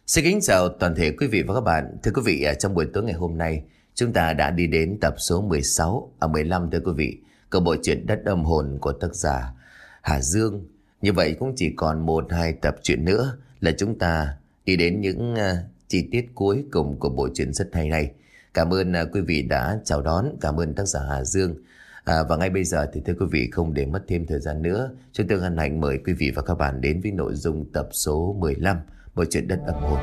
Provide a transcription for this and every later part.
Xin kính chào toàn thể quý vị và các bạn. Thưa quý vị, trong buổi tối ngày hôm nay, chúng ta đã đi đến tập số 15 thưa quý vị, của bộ truyện Đất Âm Hồn của tác giả Hà Dương. Như vậy cũng chỉ còn 1-2 tập truyện nữa là chúng ta đi đến những chi tiết cuối cùng của bộ truyện rất hay này. Cảm ơn quý vị đã chào đón, cảm ơn tác giả Hà Dương. Và ngay bây giờ thì thưa quý vị, không để mất thêm thời gian nữa, chúng tôi hân hạnh mời quý vị và các bạn đến với nội dung tập số 15 bộ truyện Đất Âm Hồn.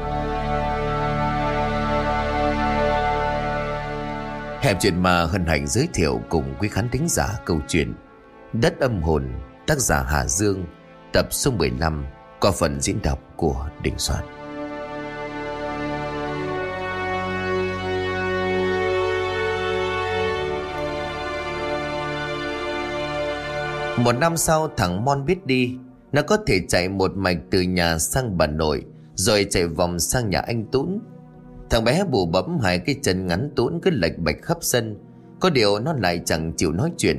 Hẻm Chuyện Ma hân hạnh giới thiệu cùng quý khán thính giả câu chuyện Đất Âm Hồn, tác giả Hà Dương, tập số 15 qua phần diễn đọc của Đình Soạn. Một năm sau, thằng Mon biết đi. Nó có thể chạy một mạch từ nhà sang bà nội, rồi chạy vòng sang nhà anh Tún. Thằng bé bù bẫm hai cái chân ngắn Tún cứ lệch bạch khắp sân. Có điều nó lại chẳng chịu nói chuyện.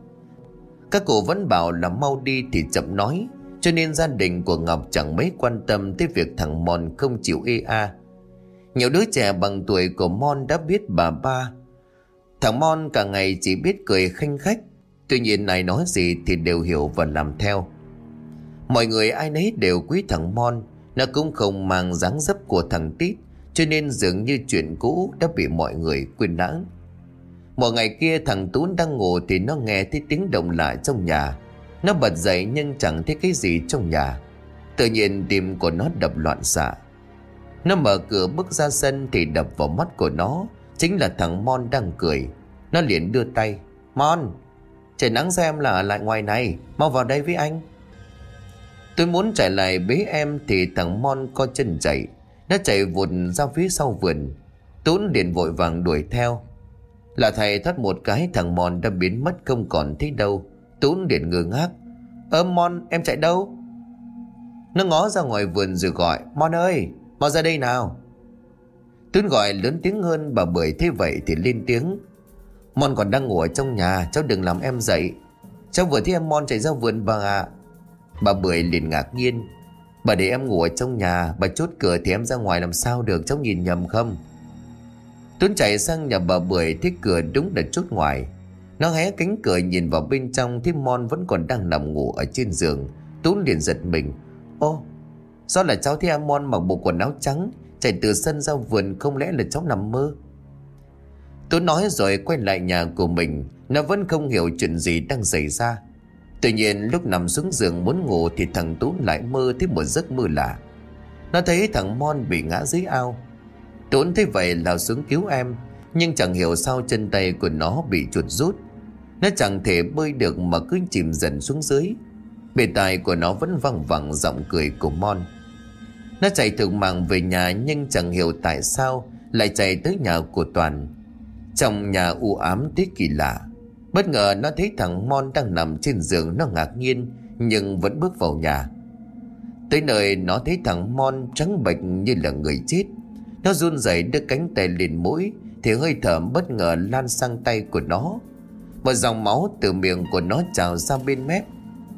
Các cụ vẫn bảo là mau đi thì chậm nói, cho nên gia đình của Ngọc chẳng mấy quan tâm tới việc thằng Mon không chịu ê a. Nhiều đứa trẻ bằng tuổi của Mon đã biết bà ba. Thằng Mon cả ngày chỉ biết cười khanh khách. Tuy nhiên ai nói gì thì đều hiểu và làm theo. Mọi người ai nấy đều quý thằng Mon. Nó cũng không mang dáng dấp của thằng Tít, cho nên dường như chuyện cũ đã bị mọi người quên lãng. Một ngày kia, thằng Tún đang ngủ thì nó nghe thấy tiếng động lạ trong nhà. Nó bật dậy nhưng chẳng thấy cái gì trong nhà. Tự nhiên tim của nó đập loạn xạ. Nó mở cửa bước ra sân thì đập vào mắt của nó chính là thằng Mon đang cười. Nó liền đưa tay: "Mon, trời nắng xem là ở lại ngoài này, mau vào đây với anh." Tôi muốn chạy lại bế em thì thằng Mon co chân chạy. Nó chạy vụt ra phía sau vườn. Tún liền vội vàng đuổi theo. Là thầy thoát một cái, thằng Mon đã biến mất không còn thấy đâu. Tún liền ngơ ngác: Mon, em chạy đâu?" Nó ngó ra ngoài vườn rồi gọi: "Mon ơi, mau ra đây nào." Tún gọi lớn tiếng hơn. Bà Bưởi thấy vậy thì lên tiếng: "Mon còn đang ngủ ở trong nhà, cháu đừng làm em dậy. Cháu vừa thấy em Mon chạy ra vườn bà ạ." Bà Bưởi liền ngạc nhiên: "Bà để em ngủ ở trong nhà, bà chốt cửa thì em ra ngoài làm sao được, cháu nhìn nhầm không?" Tuấn chạy sang nhà bà Bưởi thấy cửa đúng là chốt ngoài. Nó hé cánh cửa nhìn vào bên trong thấy Mon vẫn còn đang nằm ngủ ở trên giường. Tuấn liền giật mình: "Ô, sao là cháu thấy em Mon mặc bộ quần áo trắng chạy từ sân ra vườn, không lẽ là cháu nằm mơ?" Tuấn nói rồi quay lại nhà của mình. Nó vẫn không hiểu chuyện gì đang xảy ra. Tuy nhiên lúc nằm xuống giường muốn ngủ thì thằng Tuấn lại mơ thấy một giấc mơ lạ. Nó thấy thằng Mon bị ngã dưới ao. Tuấn thấy vậy lao xuống cứu em, nhưng chẳng hiểu sao chân tay của nó bị chuột rút. Nó chẳng thể bơi được mà cứ chìm dần xuống dưới. Bề tai của nó vẫn văng vẳng giọng cười của Mon. Nó chạy thục mạng về nhà, nhưng chẳng hiểu tại sao lại chạy tới nhà của Toàn. Trong nhà u ám tới kỳ lạ. Bất ngờ nó thấy thằng Mon đang nằm trên giường. Nó ngạc nhiên nhưng vẫn bước vào nhà. Tới nơi nó thấy thằng Mon trắng bệch như là người chết. Nó run rẩy đưa cánh tay lên mũi thì hơi thở bất ngờ lan sang tay của nó. Một dòng máu từ miệng của nó trào ra bên mép.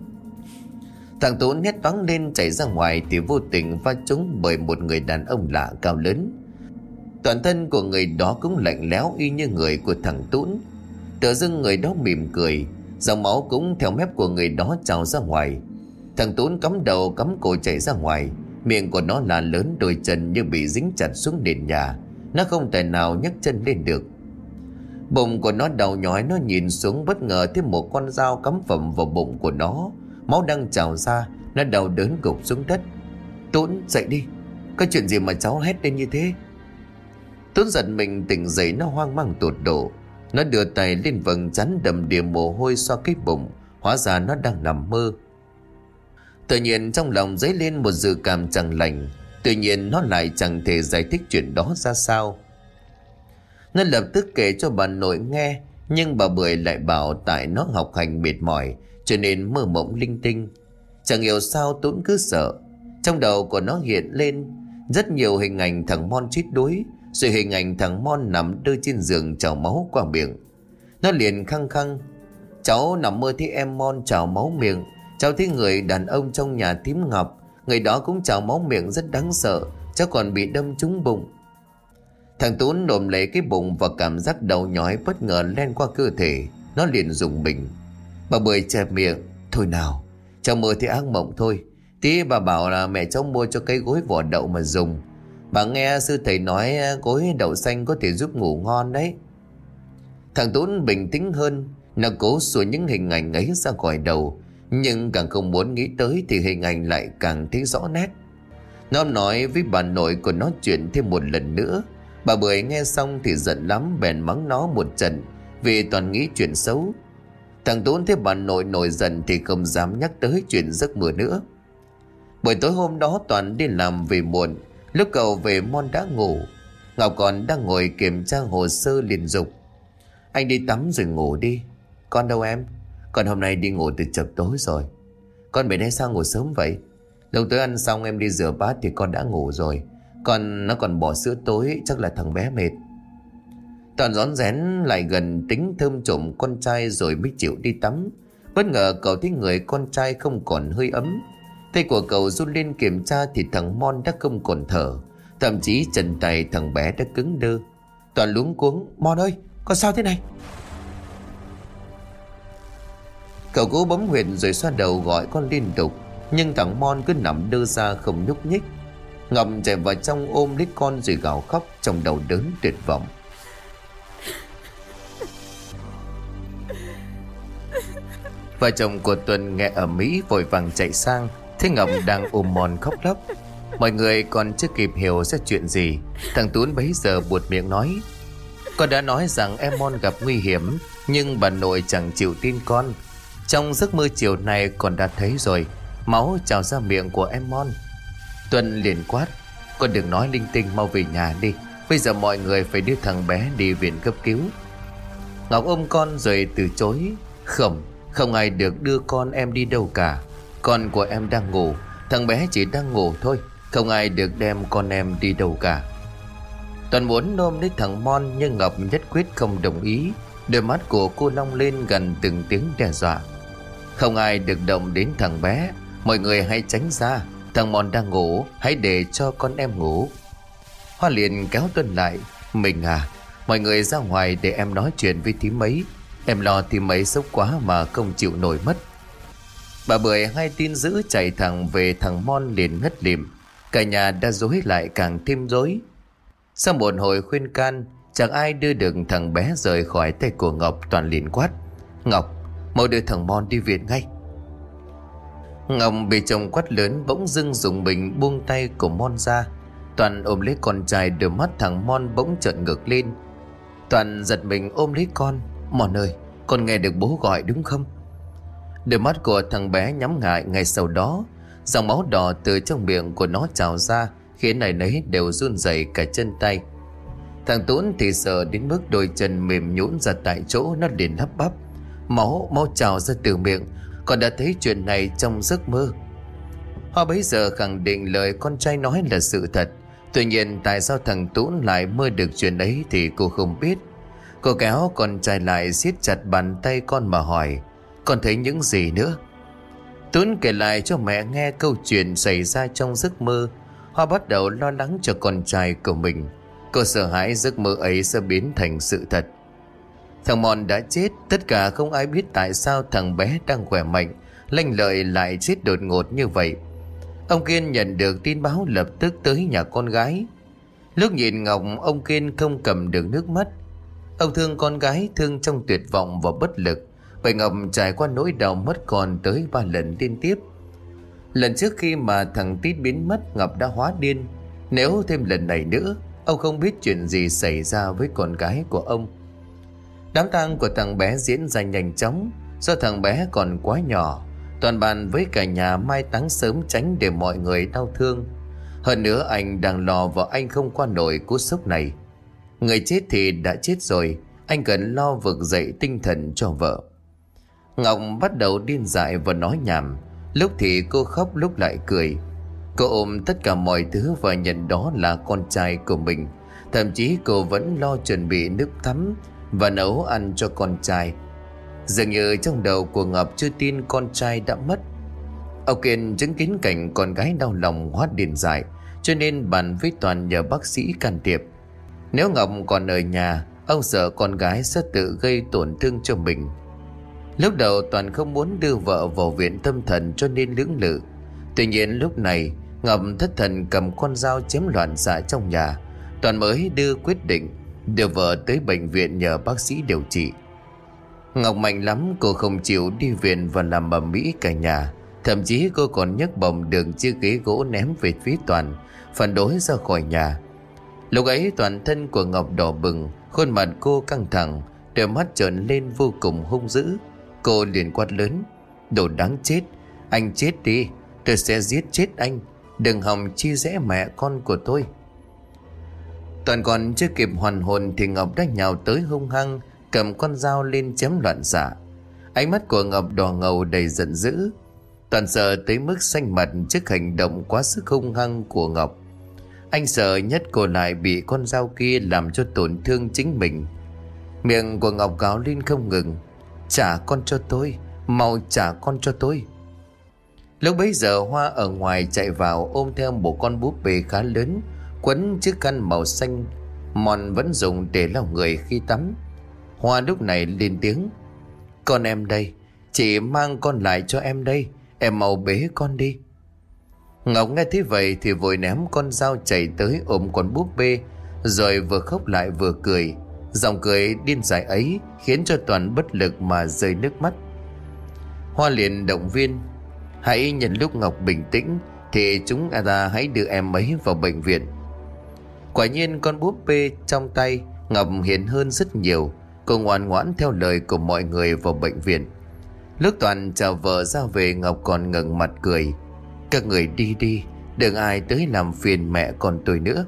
Thằng Tuấn hét toáng lên chạy ra ngoài thì vô tình va trúng bởi một người đàn ông lạ cao lớn. Toàn thân của người đó cũng lạnh lẽo y như người của thằng Tuấn. Tự dưng người đó mỉm cười, dòng máu cũng theo mép của người đó trào ra ngoài. Thằng Tuấn cắm đầu cắm cổ chạy ra ngoài. Miệng của nó là lớn, đôi chân như bị dính chặt xuống nền nhà. Nó không thể nào nhấc chân lên được. Bụng của nó đau nhói. Nó nhìn xuống bất ngờ thấy một con dao cắm phầm vào bụng của nó. Máu đang trào ra. Nó đau đớn gục xuống đất. "Tuấn, dậy đi, có chuyện gì mà cháu hét lên như thế?" Tuấn giật mình tỉnh dậy. Nó hoang mang tột độ. Nó đưa tay lên vầng trán đầm đìa mồ hôi xoa cái bụng. Hóa ra nó đang nằm mơ. Tự nhiên trong lòng dấy lên một dự cảm chẳng lành. Tuy nhiên nó lại chẳng thể giải thích chuyện đó ra sao. Nó lập tức kể cho bà nội nghe. Nhưng bà Bưởi lại bảo tại nó học hành mệt mỏi cho nên mơ mộng linh tinh. Chẳng hiểu sao Tuấn cứ sợ. Trong đầu của nó hiện lên rất nhiều hình ảnh thằng Mon chết đuối, rồi hình ảnh thằng Mon nằm đơ trên giường trào máu qua miệng. Nó liền khăng khăng: "Cháu nằm mơ thấy em Mon trào máu miệng. Cháu thấy người đàn ông trong nhà thím Ngọc, người đó cũng trào máu miệng rất đáng sợ. cháu còn bị đâm trúng bụng. Thằng Tú nồm lấy cái bụng và cảm giác đau nhói bất ngờ len qua cơ thể. Nó liền rùng mình. Bà Bưởi chẹp miệng. Thôi nào, cháu mơ thì ác mộng thôi. Tí bà bảo là mẹ cháu mua cho cái gối vỏ đậu mà dùng. Bà nghe sư thầy nói gối đậu xanh có thể giúp ngủ ngon đấy. Thằng Tú bình tĩnh hơn. Nó cố xua những hình ảnh ấy ra khỏi đầu, nhưng càng không muốn nghĩ tới thì hình ảnh lại càng thấy rõ nét. Nó nói với bà nội của nó chuyện thêm một lần nữa. Bà Bưởi nghe xong thì giận lắm, bèn mắng nó một trận vì toàn nghĩ chuyện xấu. Thằng Tú thấy bà nội nổi giận thì không dám nhắc tới chuyện giấc mơ nữa. Buổi tối hôm đó Toàn đi làm về muộn. Lúc cậu về Mon đã ngủ. Ngọc còn đang ngồi kiểm tra hồ sơ liền dục. Anh đi tắm rồi ngủ đi. Con đâu em? Con hôm nay đi ngủ từ chập tối rồi. Con về đây sao ngủ sớm vậy? Lúc tới ăn xong em đi rửa bát thì con đã ngủ rồi. Nó còn bỏ sữa tối, chắc là thằng bé mệt. Toàn rón rén lại gần tính thơm trộm con trai rồi mới chịu đi tắm. Bất ngờ cậu thấy người con trai không còn hơi ấm. Tay của cậu run lên kiểm tra thì thằng Mon đã không còn thở. Thậm chí chân tay thằng bé đã cứng đơ. Toàn luống cuống. Mon ơi, con sao thế này? Cậu cố bấm huyệt rồi xoa đầu gọi con liên tục, nhưng thằng Mon cứ nằm đơ ra không nhúc nhích. Ngọc chạy vào trong ôm lấy con rồi gào khóc trong đầu đớn tuyệt vọng. Vợ chồng của Tuấn nghe ở Mỹ vội vàng chạy sang, thấy Ngọc đang ôm Mon khóc lóc. Mọi người còn chưa kịp hiểu ra chuyện gì, thằng Tuấn bấy giờ buột miệng nói: Con đã nói rằng em Mon gặp nguy hiểm, nhưng bà nội chẳng chịu tin con. Trong giấc mơ chiều nay con đã thấy rồi, máu trào ra miệng của em Mon. Tuấn liền quát: Con đừng nói linh tinh, mau về nhà đi. Bây giờ mọi người phải đưa thằng bé đi viện cấp cứu. Ngọc ôm con rồi từ chối: Không ai được đưa con em đi đâu cả. Con của em đang ngủ, thằng bé chỉ đang ngủ thôi. Không ai được đem con em đi đâu cả. Toàn muốn ôm lấy thằng Mon, nhưng Ngọc nhất quyết không đồng ý. Đôi mắt của cô long lên gần từng tiếng đe dọa: Không ai được động đến thằng bé. Mọi người hãy tránh ra. Thằng Mon đang ngủ, hãy để cho con em ngủ. Hoa liền kéo Tuân lại: Mình à, mọi người ra ngoài để em nói chuyện với thím ấy. Em lo thím ấy sốc quá mà không chịu nổi mất. Bà Bưởi hay tin dữ chạy thẳng về, thằng Mon liền ngất lịm. Cả nhà đã rối lại càng thêm rối. Sau một hồi khuyên can, chẳng ai đưa được thằng bé rời khỏi tay của Ngọc. Toàn liền quát: Ngọc, mau đưa thằng Mon đi viện ngay. Ngọc bị chồng quát lớn bỗng dưng dùng mình buông tay của Mon ra. Toàn ôm lấy con trai, đôi mắt thằng Mon bỗng trợn ngược lên. Toàn giật mình ôm lấy con: Mon ơi, con nghe được bố gọi đúng không? Đôi mắt của thằng bé nhắm lại. Ngay sau đó, dòng máu đỏ từ trong miệng của nó trào ra, khiến này nấy đều run rẩy cả chân tay. Thằng Tuấn thì sợ đến mức đôi chân mềm nhũn ra tại chỗ. Nó liền lắp bắp: Máu trào ra từ miệng. Con đã thấy chuyện này trong giấc mơ. Hoa bấy giờ khẳng định lời con trai nói là sự thật. Tuy nhiên tại sao thằng Tuấn lại mơ được chuyện ấy thì cô không biết. Cô kéo con trai lại siết chặt bàn tay con mà hỏi: Con thấy những gì nữa? Tuấn kể lại cho mẹ nghe câu chuyện xảy ra trong giấc mơ. Hoa bắt đầu lo lắng cho con trai của mình. Cô sợ hãi giấc mơ ấy sẽ biến thành sự thật. Thằng Mon đã chết. Tất cả không ai biết tại sao thằng bé đang khỏe mạnh, lanh lợi lại chết đột ngột như vậy. Ông Kiên nhận được tin báo lập tức tới nhà con gái. Lúc nhìn Ngọc, ông Kiên không cầm được nước mắt. Ông thương con gái, thương trong tuyệt vọng và bất lực. Bởi Ngọc trải qua nỗi đau mất con tới 3 lần liên tiếp. Lần trước khi mà thằng Tít biến mất, Ngọc đã hóa điên. Nếu thêm lần này nữa, ông không biết chuyện gì xảy ra với con gái của ông. Đám tang của thằng bé diễn ra nhanh chóng. Do thằng bé còn quá nhỏ, Toàn bàn với cả nhà mai táng sớm tránh để mọi người đau thương. Hơn nữa anh đang lo vợ anh không qua nổi cú sốc này. Người chết thì đã chết rồi, anh cần lo vực dậy tinh thần cho vợ. Ngọc bắt đầu điên dại và nói nhảm. Lúc thì cô khóc, lúc lại cười. Cô ôm tất cả mọi thứ và nhận đó là con trai của mình. Thậm chí cô vẫn lo chuẩn bị nước tắm và nấu ăn cho con trai. Dường như trong đầu của Ngọc chưa tin con trai đã mất. Ông Kiên chứng kiến cảnh con gái đau lòng hóa điên dại, cho nên bàn với Toàn nhờ bác sĩ can thiệp. Nếu Ngọc còn ở nhà, ông sợ con gái sẽ tự gây tổn thương cho mình. Lúc đầu Toàn không muốn đưa vợ vào viện tâm thần cho nên lưỡng lự. Tuy nhiên lúc này Ngọc thất thần cầm con dao chém loạn xạ trong nhà, Toàn mới đưa quyết định đưa vợ tới bệnh viện nhờ bác sĩ điều trị. Ngọc mạnh lắm, cô không chịu đi viện và làm ầm ĩ cả nhà. Thậm chí cô còn nhấc bổng được chiếc ghế gỗ ném về phía Toàn, phản đối ra khỏi nhà. Lúc ấy toàn thân của Ngọc đỏ bừng, khuôn mặt cô căng thẳng, đôi mắt trợn lên vô cùng hung dữ. Cô liền quát lớn: "Đồ đáng chết, anh chết đi, tôi sẽ giết chết anh, đừng hòng chia rẽ mẹ con của tôi." Toàn còn chưa kịp hoàn hồn thì Ngọc đã nhào tới hung hăng, cầm con dao lên chém loạn xạ. Ánh mắt của Ngọc đỏ ngầu đầy giận dữ. Toàn sợ tới mức xanh mặt trước hành động quá sức hung hăng của Ngọc. Anh sợ nhất cô lại bị con dao kia làm cho tổn thương chính mình. Miệng của Ngọc gào lên không ngừng: "Trả con cho tôi, mau trả con cho tôi." Lúc bấy giờ Hoa ở ngoài chạy vào ôm theo một con búp bê khá lớn, quấn chiếc khăn màu xanh mòn vẫn dùng để lau người khi tắm. Hoa lúc này lên tiếng: "Con em đây, chị mang con lại cho em đây, em mau bế con đi." Ngọc nghe thế vậy thì vội ném con dao chạy tới ôm con búp bê, rồi vừa khóc lại vừa cười. Dòng cười điên dại ấy khiến cho Toàn bất lực mà rơi nước mắt. Hoa liền động viên: "Hãy nhân lúc Ngọc bình tĩnh thì chúng ta hãy đưa em ấy vào bệnh viện." Quả nhiên con búp bê trong tay Ngọc hiền hơn rất nhiều. Cô ngoan ngoãn theo lời của mọi người vào bệnh viện. Lúc Toàn chào vợ ra về, Ngọc còn ngẩng mặt cười: "Các người đi đi, đừng ai tới làm phiền mẹ con tôi nữa."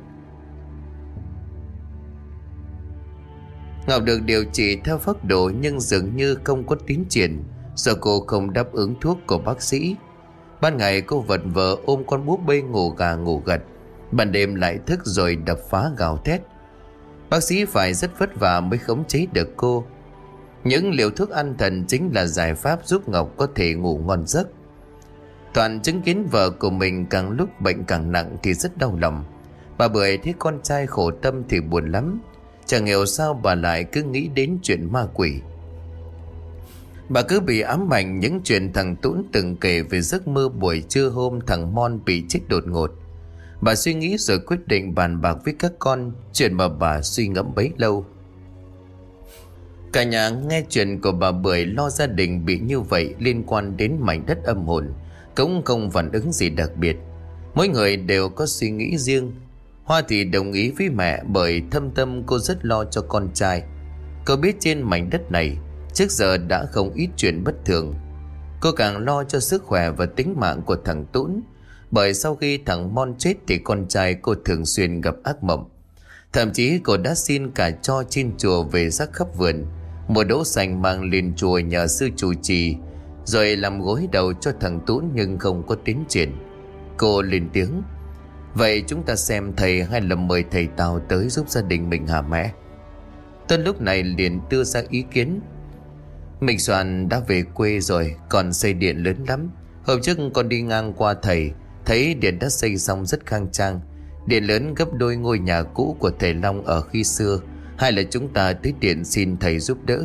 Ngọc được điều trị theo phác đồ nhưng dường như không có tiến triển do cô không đáp ứng thuốc của bác sĩ. Ban ngày cô vật vờ ôm con búp bê ngủ gà ngủ gật, ban đêm lại thức rồi đập phá gào thét. Bác sĩ phải rất vất vả mới khống chế được cô. Những liều thuốc an thần chính là giải pháp giúp Ngọc có thể ngủ ngon giấc. Toàn chứng kiến vợ của mình càng lúc bệnh càng nặng thì rất đau lòng. Bà Bưởi thấy con trai khổ tâm thì buồn lắm. Chẳng hiểu sao bà lại cứ nghĩ đến chuyện ma quỷ. Bà cứ bị ám ảnh những chuyện thằng Tún từng kể về giấc mơ buổi trưa hôm thằng Mon bị chết đột ngột. Bà suy nghĩ rồi quyết định bàn bạc với các con chuyện mà bà suy ngẫm bấy lâu. Cả nhà nghe chuyện của bà Bưởi lo gia đình bị như vậy liên quan đến mảnh đất âm hồn cũng không phản ứng gì đặc biệt. Mỗi người đều có suy nghĩ riêng. Hoa thì đồng ý với mẹ bởi thâm tâm cô rất lo cho con trai. Cô biết trên mảnh đất này trước giờ đã không ít chuyện bất thường. Cô càng lo cho sức khỏe và tính mạng của thằng Tún, bởi sau khi thằng Mon chết thì con trai cô thường xuyên gặp ác mộng. Thậm chí cô đã xin cả tro trên chùa về rắc khắp vườn, mua đỗ xanh mang lên chùa nhờ sư trụ trì, rồi làm gối đầu cho thằng Tún nhưng không có tiến triển. Cô lên tiếng: "Vậy chúng ta xem thầy hay là mời thầy Tào tới giúp gia đình mình hả mẹ?" Tân lúc này liền đưa ra ý kiến: "Mình Soàn đã về quê rồi, còn xây điện lớn lắm. Hôm trước con đi ngang qua thầy, thấy điện đã xây xong rất khang trang. Điện lớn gấp đôi ngôi nhà cũ của thầy Long ở khi xưa. Hay là chúng ta tới điện xin thầy giúp đỡ?"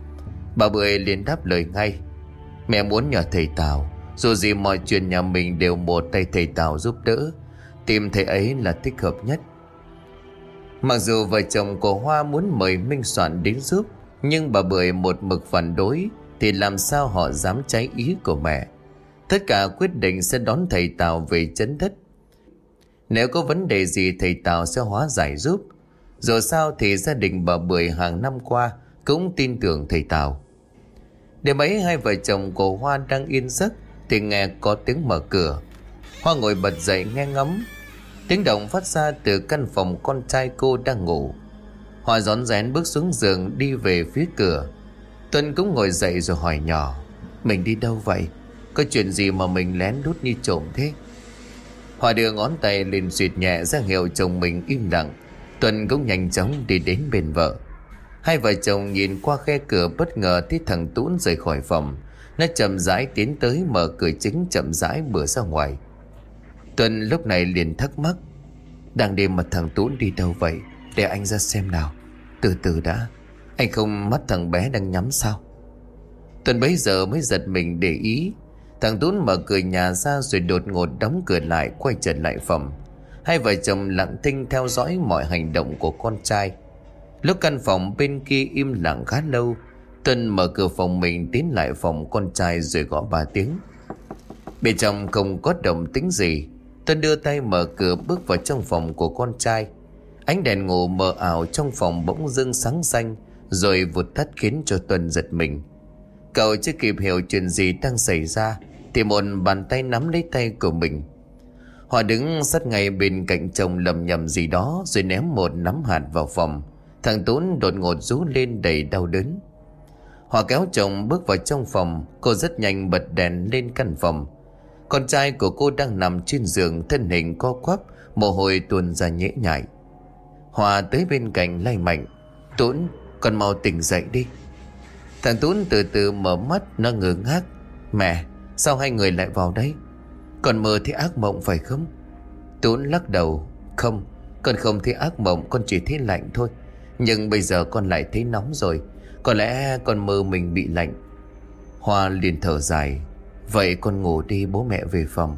Bà Bưởi liền đáp lời ngay: "Mẹ muốn nhờ thầy Tào, dù gì mọi chuyện nhà mình đều một tay thầy Tào giúp đỡ. Tìm thầy ấy là thích hợp nhất." Mặc dù vợ chồng của Hoa muốn mời Minh Soạn đến giúp, nhưng bà Bưởi một mực phản đối thì làm sao họ dám trái ý của mẹ. Tất cả quyết định sẽ đón thầy Tào về chấn đất. Nếu có vấn đề gì thầy Tào sẽ hóa giải giúp. Dù sao thì gia đình bà Bưởi hàng năm qua cũng tin tưởng thầy Tào. Đêm ấy hai vợ chồng của Hoa đang yên giấc thì nghe có tiếng mở cửa. Hoa ngồi bật dậy nghe ngóng. Tiếng động phát ra từ căn phòng con trai cô đang ngủ. Hoa rón rén bước xuống giường đi về phía cửa. Tuân cũng ngồi dậy rồi hỏi nhỏ: "Mình đi đâu vậy? Có chuyện gì mà mình lén lút như trộm thế?" Hoa đưa ngón tay lên xịt nhẹ ra hiệu chồng mình im lặng. Tuân cũng nhanh chóng đi đến bên vợ. Hai vợ chồng nhìn qua khe cửa bất ngờ thấy thằng Tún rời khỏi phòng. Nó chậm rãi tiến tới mở cửa chính chậm rãi bước ra ngoài. Tuân lúc này liền thắc mắc: Đang đêm mà thằng Tuấn đi đâu vậy? Để anh ra xem nào. Từ từ đã. Anh không mắt thằng bé đang nhắm sao? Tuấn bấy giờ mới giật mình để ý. Thằng Tuấn mở cửa nhà ra rồi đột ngột đóng cửa lại, quay trở lại phòng. Hai vợ chồng lặng thinh theo dõi mọi hành động của con trai. Lúc căn phòng bên kia im lặng khá lâu, Tuấn mở cửa phòng mình tiến lại phòng con trai rồi gõ 3 tiếng. Bên trong không có động tĩnh gì. Tuấn đưa tay mở cửa bước vào trong phòng của con trai. Ánh đèn ngủ mờ ảo trong phòng bỗng dưng sáng xanh rồi vụt tắt khiến cho Tuấn giật mình. Cậu chưa kịp hiểu chuyện gì đang xảy ra thì một bàn tay nắm lấy tay của mình. Họ đứng sát ngay bên cạnh chồng lầm nhầm gì đó rồi ném một nắm hạt vào phòng. Thằng Tuấn đột ngột rú lên đầy đau đớn. Họ kéo chồng bước vào trong phòng. Cô rất nhanh bật đèn lên căn phòng. Con trai của cô đang nằm trên giường, thân hình co quắp, mồ hôi tuôn ra nhễ nhại. Hòa tới bên cạnh lay mạnh: Tuấn, con mau tỉnh dậy đi. Thằng Tuấn từ từ mở mắt, nó ngơ ngác: Mẹ, sao hai người lại vào đây? Con mơ thấy ác mộng phải không? Tuấn lắc đầu: Không, con không thấy ác mộng, con chỉ thấy lạnh thôi. Nhưng bây giờ con lại thấy nóng rồi. Có lẽ con mơ mình bị lạnh. Hoa liền thở dài: Vậy con ngủ đi, bố mẹ về phòng.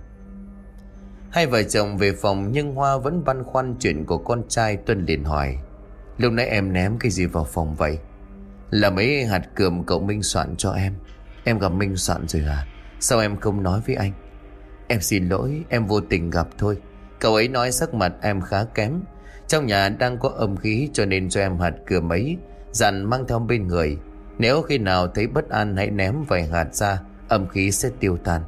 Hai vợ chồng về phòng nhưng Hoa vẫn băn khoăn chuyện của con trai. Tuân liền hỏi: Lúc nãy em ném cái gì vào phòng vậy? Là mấy hạt cườm cậu Minh soạn cho em. Em gặp Minh soạn rồi à? Sao em không nói với anh? Em xin lỗi, em vô tình gặp thôi. Cậu ấy nói sắc mặt em khá kém, trong nhà đang có âm khí cho nên cho em hạt cườm ấy, dặn mang theo bên người. Nếu khi nào thấy bất an hãy ném vài hạt ra, âm khí sẽ tiêu tan.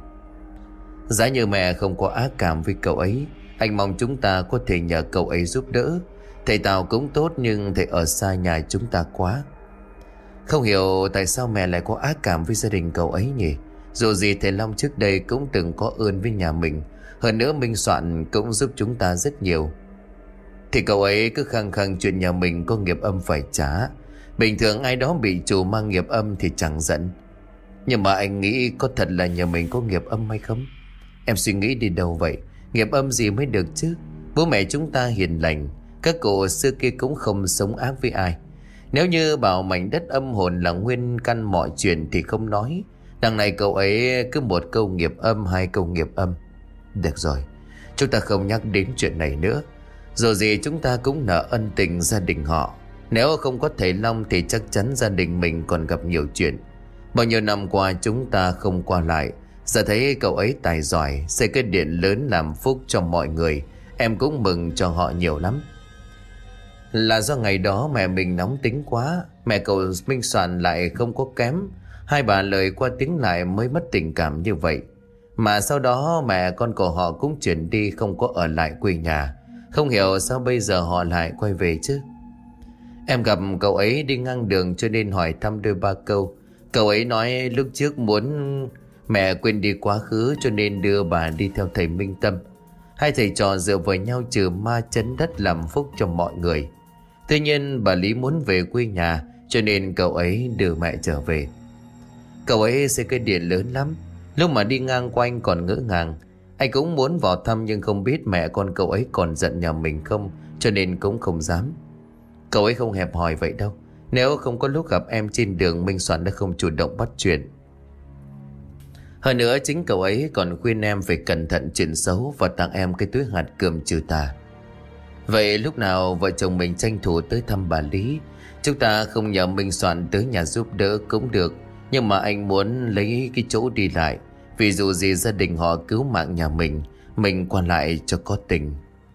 Giá như mẹ không có ác cảm với cậu ấy, anh mong chúng ta có thể nhờ cậu ấy giúp đỡ. Thầy Tào cũng tốt nhưng thầy ở xa nhà chúng ta quá. Không hiểu tại sao mẹ lại có ác cảm với gia đình cậu ấy nhỉ? Dù gì thầy Long trước đây cũng từng có ơn với nhà mình. Hơn nữa Minh Soạn cũng giúp chúng ta rất nhiều. Thì cậu ấy cứ khăng khăng chuyện nhà mình có nghiệp âm phải trả. Bình thường ai đó bị chủ mang nghiệp âm thì chẳng giận. Nhưng mà anh nghĩ có thật là nhà mình có nghiệp âm hay không? Em suy nghĩ đi đâu vậy? Nghiệp âm gì mới được chứ? Bố mẹ chúng ta hiền lành, các cụ xưa kia cũng không sống ác với ai. Nếu như bảo mảnh đất âm hồn là nguyên căn mọi chuyện thì không nói. Đằng này cậu ấy cứ một câu nghiệp âm, hai câu nghiệp âm. Được rồi, chúng ta không nhắc đến chuyện này nữa. Dù gì chúng ta cũng nợ ân tình gia đình họ. Nếu không có thầy Long thì chắc chắn gia đình mình còn gặp nhiều chuyện. Bao nhiêu năm qua chúng ta không qua lại. Giờ thấy cậu ấy tài giỏi, xây cái điện lớn làm phúc cho mọi người, em cũng mừng cho họ nhiều lắm. Là do ngày đó mẹ mình nóng tính quá, mẹ cậu Minh Soạn lại không có kém. Hai bà lời qua tiếng lại mới mất tình cảm như vậy. Mà sau đó mẹ con của họ cũng chuyển đi, không có ở lại quê nhà. Không hiểu sao bây giờ họ lại quay về chứ. Em gặp cậu ấy đi ngang đường cho nên hỏi thăm đôi ba câu. Cậu ấy nói lúc trước muốn mẹ quên đi quá khứ cho nên đưa bà đi theo thầy Minh Tâm. Hai thầy trò dựa vào nhau trừ ma chấn đất làm phúc cho mọi người. Tuy nhiên bà Lý muốn về quê nhà cho nên cậu ấy đưa mẹ trở về. Cậu ấy xây cái điện lớn lắm. Lúc mà đi ngang qua anh còn ngỡ ngàng. Anh cũng muốn vào thăm nhưng không biết mẹ con cậu ấy còn giận nhà mình không, cho nên cũng không dám. Cậu ấy không hẹp hòi vậy đâu. Nếu không có lúc gặp em trên đường, Minh Soạn đã không chủ động bắt chuyện. Hơn nữa chính cậu ấy còn khuyên em phải cẩn thận chuyện xấu và tặng em cái túi hạt cườm trừ tà. Vậy lúc nào vợ chồng mình tranh thủ tới thăm bà Lý. Chúng ta không nhờ Minh Soạn tới nhà giúp đỡ cũng được, nhưng mà anh muốn lấy cái chỗ đi lại. Vì dù gì gia đình họ cứu mạng nhà mình qua lại cho có tình.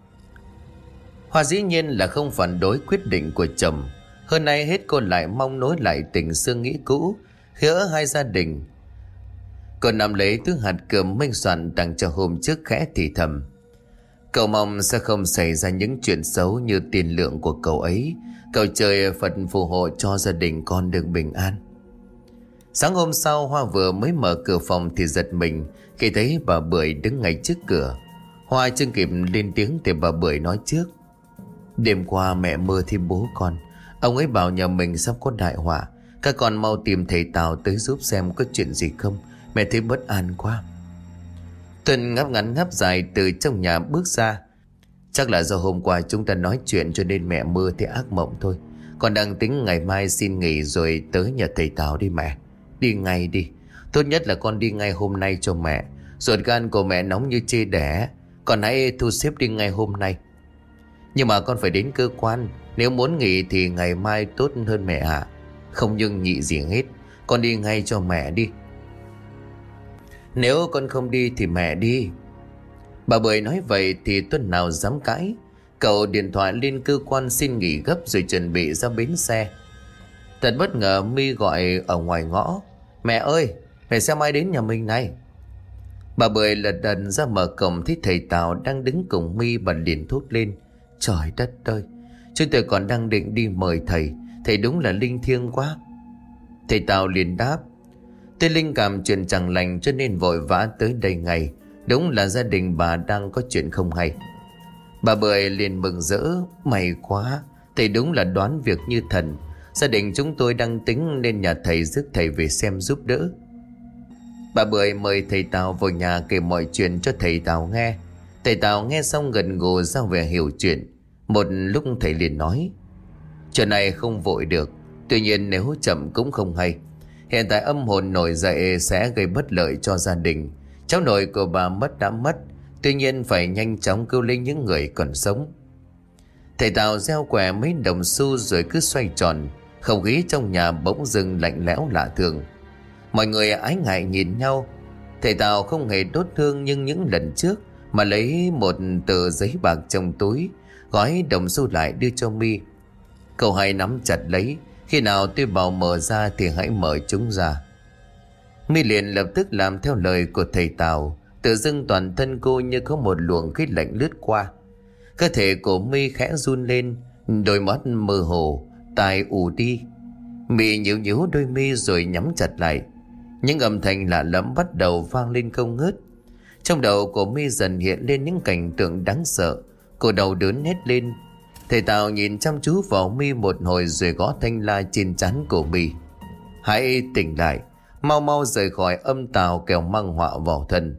Hoa dĩ nhiên là không phản đối quyết định của chồng. Hơn nay hết cô lại mong nối lại tình xưa nghĩ cũ giữa hai gia đình. Cô nắm lấy túi hạt cườm Minh Soạn tặng cho hôm trước, khẽ thì thầm: Cậu mong sẽ không xảy ra những chuyện xấu như tiền lượng của cậu ấy. Cầu trời Phật phù hộ cho gia đình con được bình an. Sáng hôm sau, Hoa vừa mới mở cửa phòng thì giật mình khi thấy bà Bưởi đứng ngay trước cửa. Hoa chưa kịp lên tiếng thì bà Bưởi nói trước: Đêm qua mẹ mơ thấy bố con. Ông ấy bảo nhà mình sắp có đại họa. Các con mau tìm thầy Tào tới giúp xem có chuyện gì không. Mẹ thấy bất an quá. Tuân ngáp ngắn ngáp dài từ trong nhà bước ra. Chắc là do hôm qua chúng ta nói chuyện cho nên mẹ mơ thấy ác mộng thôi. Con đang tính ngày mai xin nghỉ rồi tới nhà thầy Tào đi mẹ. Đi ngay đi. Tốt nhất là con đi ngay hôm nay cho mẹ. Ruột gan của mẹ nóng như chê đẻ. Con hãy thu xếp đi ngay hôm nay. Nhưng mà con phải đến cơ quan. Nếu muốn nghỉ thì ngày mai tốt hơn mẹ ạ. Không nhưng nhị gì hết. Con đi ngay cho mẹ đi. Nếu con không đi thì mẹ đi. Bà Bưởi nói vậy thì Tuấn nào dám cãi. Cậu điện thoại lên cơ quan xin nghỉ gấp rồi chuẩn bị ra bến xe. Thật bất ngờ My gọi ở ngoài ngõ. Mẹ ơi, mẹ xem ai đến nhà mình này. Bà Bưởi lật đật ra mở cổng thấy thầy Tào đang đứng cùng My, bà liền thốt lên. Trời đất ơi, chúng tôi còn đang định đi mời thầy. Thầy đúng là linh thiêng quá. Thầy Tào liền đáp. Tôi linh cảm chuyện chẳng lành cho nên vội vã tới đây ngay. Đúng là gia đình bà đang có chuyện không hay. Bà Bưởi liền mừng rỡ. May quá, thầy đúng là đoán việc như thần. Gia đình chúng tôi đang tính nên nhà thầy rước thầy về xem giúp đỡ. Bà Bưởi mời thầy Tào vào nhà kể mọi chuyện cho thầy Tào nghe. Thầy Tào nghe xong gật gù ra vẻ hiểu chuyện. Một lúc thầy liền nói. Chuyện này không vội được. Tuy nhiên nếu chậm cũng không hay. Hiện tại âm hồn nổi dậy sẽ gây bất lợi cho gia đình. Cháu nội của bà mất đã mất. Tuy nhiên phải nhanh chóng cứu lấy những người còn sống. Thầy Tào gieo quẻ mấy đồng xu rồi cứ xoay tròn. Không khí trong nhà bỗng dưng lạnh lẽo lạ thường. Mọi người ái ngại nhìn nhau. Thầy Tào không hề đốt hương nhưng những lần trước mà lấy một tờ giấy bạc trong túi, gói đồng xu lại đưa cho My. Cậu hãy nắm chặt lấy. Khi nào tôi bảo mở ra thì hãy mở chúng ra. My liền lập tức làm theo lời của thầy Tào. Tự dưng toàn thân cô như có một luồng khí lạnh lướt qua. Cơ thể của My khẽ run lên. Đôi mắt mơ hồ, tai ù đi. My nhíu nhíu đôi mi rồi nhắm chặt lại. Những âm thanh lạ lẫm bắt đầu vang lên không ngớt. Trong đầu của My dần hiện lên những cảnh tượng đáng sợ. Cô đầu đớn hét lên. Thầy Tào nhìn chăm chú vào My một hồi rồi gõ thanh la trên trán của My. Hãy tỉnh lại, mau mau rời khỏi âm tào kẻo mang họa vào thân.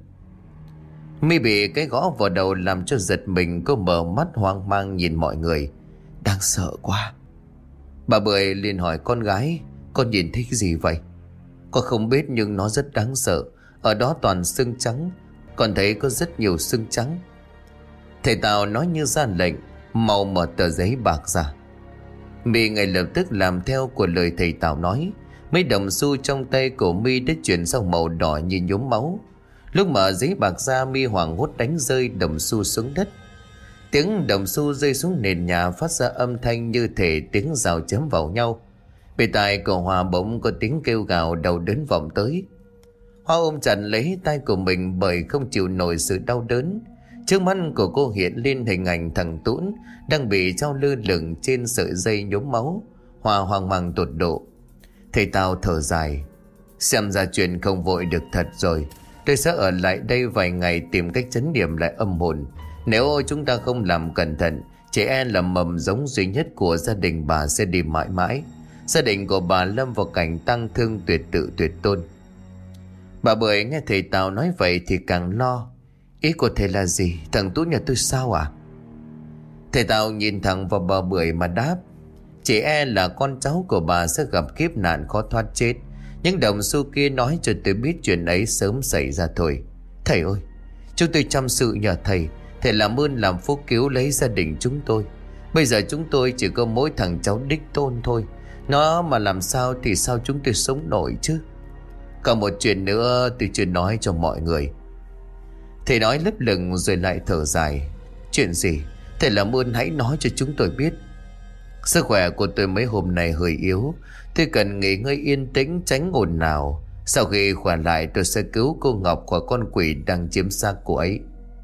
My bị cái gõ vào đầu làm cho giật mình. Cô mở mắt hoang mang nhìn mọi người. Đáng sợ quá. Bà Bưởi liền hỏi con gái. Con nhìn thấy cái gì vậy? Con không biết nhưng nó rất đáng sợ. Ở đó toàn xương trắng. Con thấy có rất nhiều xương trắng. Thầy Tào nói như ra lệnh. Mau mở tờ giấy bạc ra. My ngay lập tức làm theo của lời thầy Tào nói. Mấy đồng xu trong tay của My đã chuyển sang màu đỏ như nhuốm máu. Lúc mở giấy bạc ra, My hoảng hốt đánh rơi đồng xu xuống đất. Tiếng đồng xu rơi xuống nền nhà phát ra âm thanh như thể tiếng rào chém vào nhau. Bên tai của Hòa bỗng có tiếng kêu gào đau đớn vọng tới. Hoa ôm chặt lấy tay của mình bởi không chịu nổi sự đau đớn. Trước mắt của cô hiện lên hình ảnh thằng Tún đang bị treo lơ lửng trên sợi dây nhuốm máu. Hoa hoang mang tột độ. Thầy Tào thở dài. Xem ra chuyện không vội được thật rồi. Tôi sẽ ở lại đây vài ngày tìm cách trấn điểm lại âm hồn. Nếu chúng ta không làm cẩn thận, trẻ em là mầm giống duy nhất của gia đình bà sẽ đi mãi mãi. Gia đình của bà lâm vào cảnh tăng thương tuyệt tự tuyệt tôn. Bà Bưởi nghe thầy Tào nói vậy thì càng lo. Ý của thầy là gì? Thằng Tú nhà tôi sao à? Thầy Tào nhìn thẳng vào bà Bưởi mà đáp. Chị e là con cháu của bà sẽ gặp kiếp nạn khó thoát chết. Những đồng xu kia nói cho tôi biết chuyện ấy sớm xảy ra thôi. Thầy ơi, chúng tôi chăm sự nhờ thầy. Thầy làm ơn làm phúc cứu lấy gia đình chúng tôi. Bây giờ chúng tôi chỉ có mỗi thằng cháu đích tôn thôi. Nó mà làm sao thì sao chúng tôi sống nổi chứ. Còn một chuyện nữa tôi chưa nói cho mọi người. Thầy nói lấp lửng rồi lại thở dài. Chuyện gì? Thầy làm ơn hãy nói cho chúng tôi biết. Sức khỏe của tôi mấy hôm nay hơi yếu. Tôi cần nghỉ ngơi yên tĩnh tránh ồn ào. Sau khi khỏe lại tôi sẽ cứu cô Ngọc khỏi con quỷ đang chiếm xác cô ấy.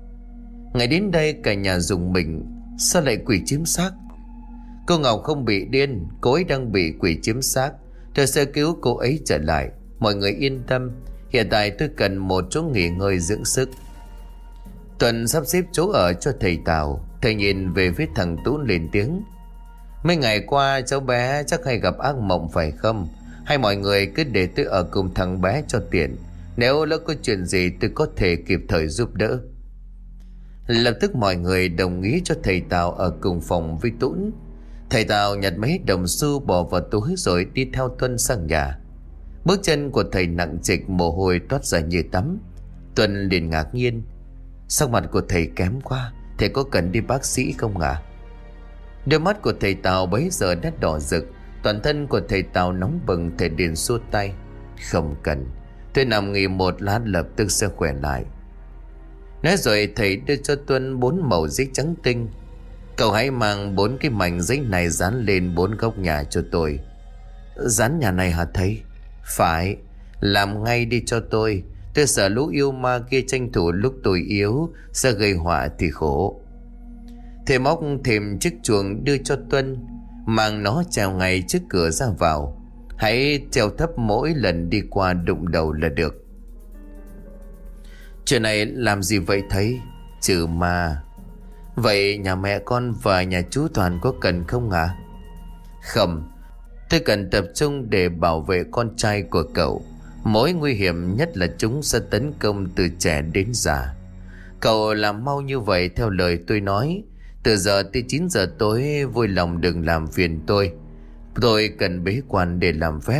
Ngày đến đây cả nhà rùng mình. Sao lại quỷ chiếm xác? Cô Ngọc không bị điên. Cô ấy đang bị quỷ chiếm xác. Tôi sẽ cứu cô ấy trở lại. Mọi người yên tâm. Hiện tại tôi cần một chỗ nghỉ ngơi dưỡng sức. Tuần sắp xếp chỗ ở cho thầy Tào. Thầy nhìn về phía thằng Tú lên tiếng. Mấy ngày qua cháu bé chắc hay gặp ác mộng phải không? Hay mọi người cứ để tôi ở cùng thằng bé cho tiện. Nếu lỡ có chuyện gì tôi có thể kịp thời giúp đỡ. Lập tức mọi người đồng ý cho thầy Tào ở cùng phòng với Tuấn. Thầy Tào nhặt mấy đồng xu bỏ vào túi rồi đi theo Tuân sang nhà. Bước chân của thầy nặng trịch, mồ hôi toát ra như tắm. Tuân liền ngạc nhiên: "Sắc mặt của thầy kém quá, thầy có cần đi bác sĩ không ạ?" Đôi mắt của thầy Tào bấy giờ đã đỏ rực, toàn thân của thầy Tào nóng bừng. Thầy liền xua tay: "Không cần, tôi nằm nghỉ một lát lập tức sẽ khỏe lại." Nói rồi thầy đưa cho Tuân 4 mẩu giấy trắng tinh. "Cậu hãy mang 4 cái mảnh giấy này dán lên 4 góc nhà cho tôi." "Dán nhà này hả thầy?" "Phải, làm ngay đi cho tôi. Tôi sợ lũ yêu ma kia tranh thủ lúc tôi yếu sẽ gây họa thì khổ." Thầy móc thêm chiếc chuông đưa cho Tuân: "Mang nó treo ngay trước cửa ra vào. Hãy treo thấp mỗi lần đi qua đụng đầu là được." "Chuyện này làm gì vậy thầy?" "Trừ ma." "Vậy nhà mẹ con và nhà chú Toàn có cần không ạ?" "Không, tôi cần tập trung để bảo vệ con trai của cậu. Mối nguy hiểm nhất là chúng sẽ tấn công từ trẻ đến già. Cậu làm mau như vậy theo lời tôi nói. Từ giờ tới 9 giờ tối vui lòng đừng làm phiền tôi. Tôi cần bế quan để làm phép."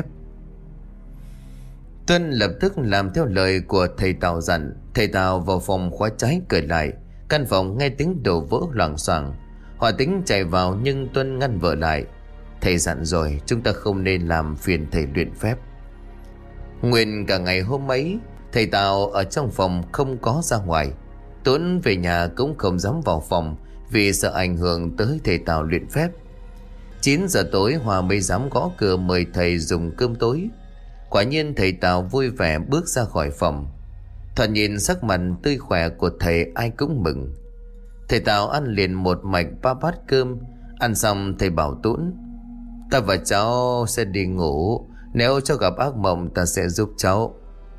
Tuân lập tức làm theo lời của thầy Tào dặn. Thầy Tào vào phòng khóa trái cửa lại. Căn phòng nghe tiếng đổ vỡ loảng xoảng. Họ tính chạy vào nhưng Tuân ngăn vợ lại: "Thầy dặn rồi, chúng ta không nên làm phiền thầy luyện phép." Nguyên cả ngày hôm ấy, thầy Tào ở trong phòng không có ra ngoài. Tuấn về nhà cũng không dám vào phòng vì sợ ảnh hưởng tới thầy Tào luyện phép. 9 giờ tối Hòa mới dám gõ cửa mời thầy dùng cơm tối. Quả nhiên thầy Tào vui vẻ bước ra khỏi phòng. Thoạt nhìn sắc mặt tươi khỏe của thầy ai cũng mừng. Thầy Tào ăn liền một mạch 3 bát cơm. Ăn xong thầy bảo Tuấn: "Ta và cháu sẽ đi ngủ. Nếu cháu gặp ác mộng ta sẽ giúp cháu."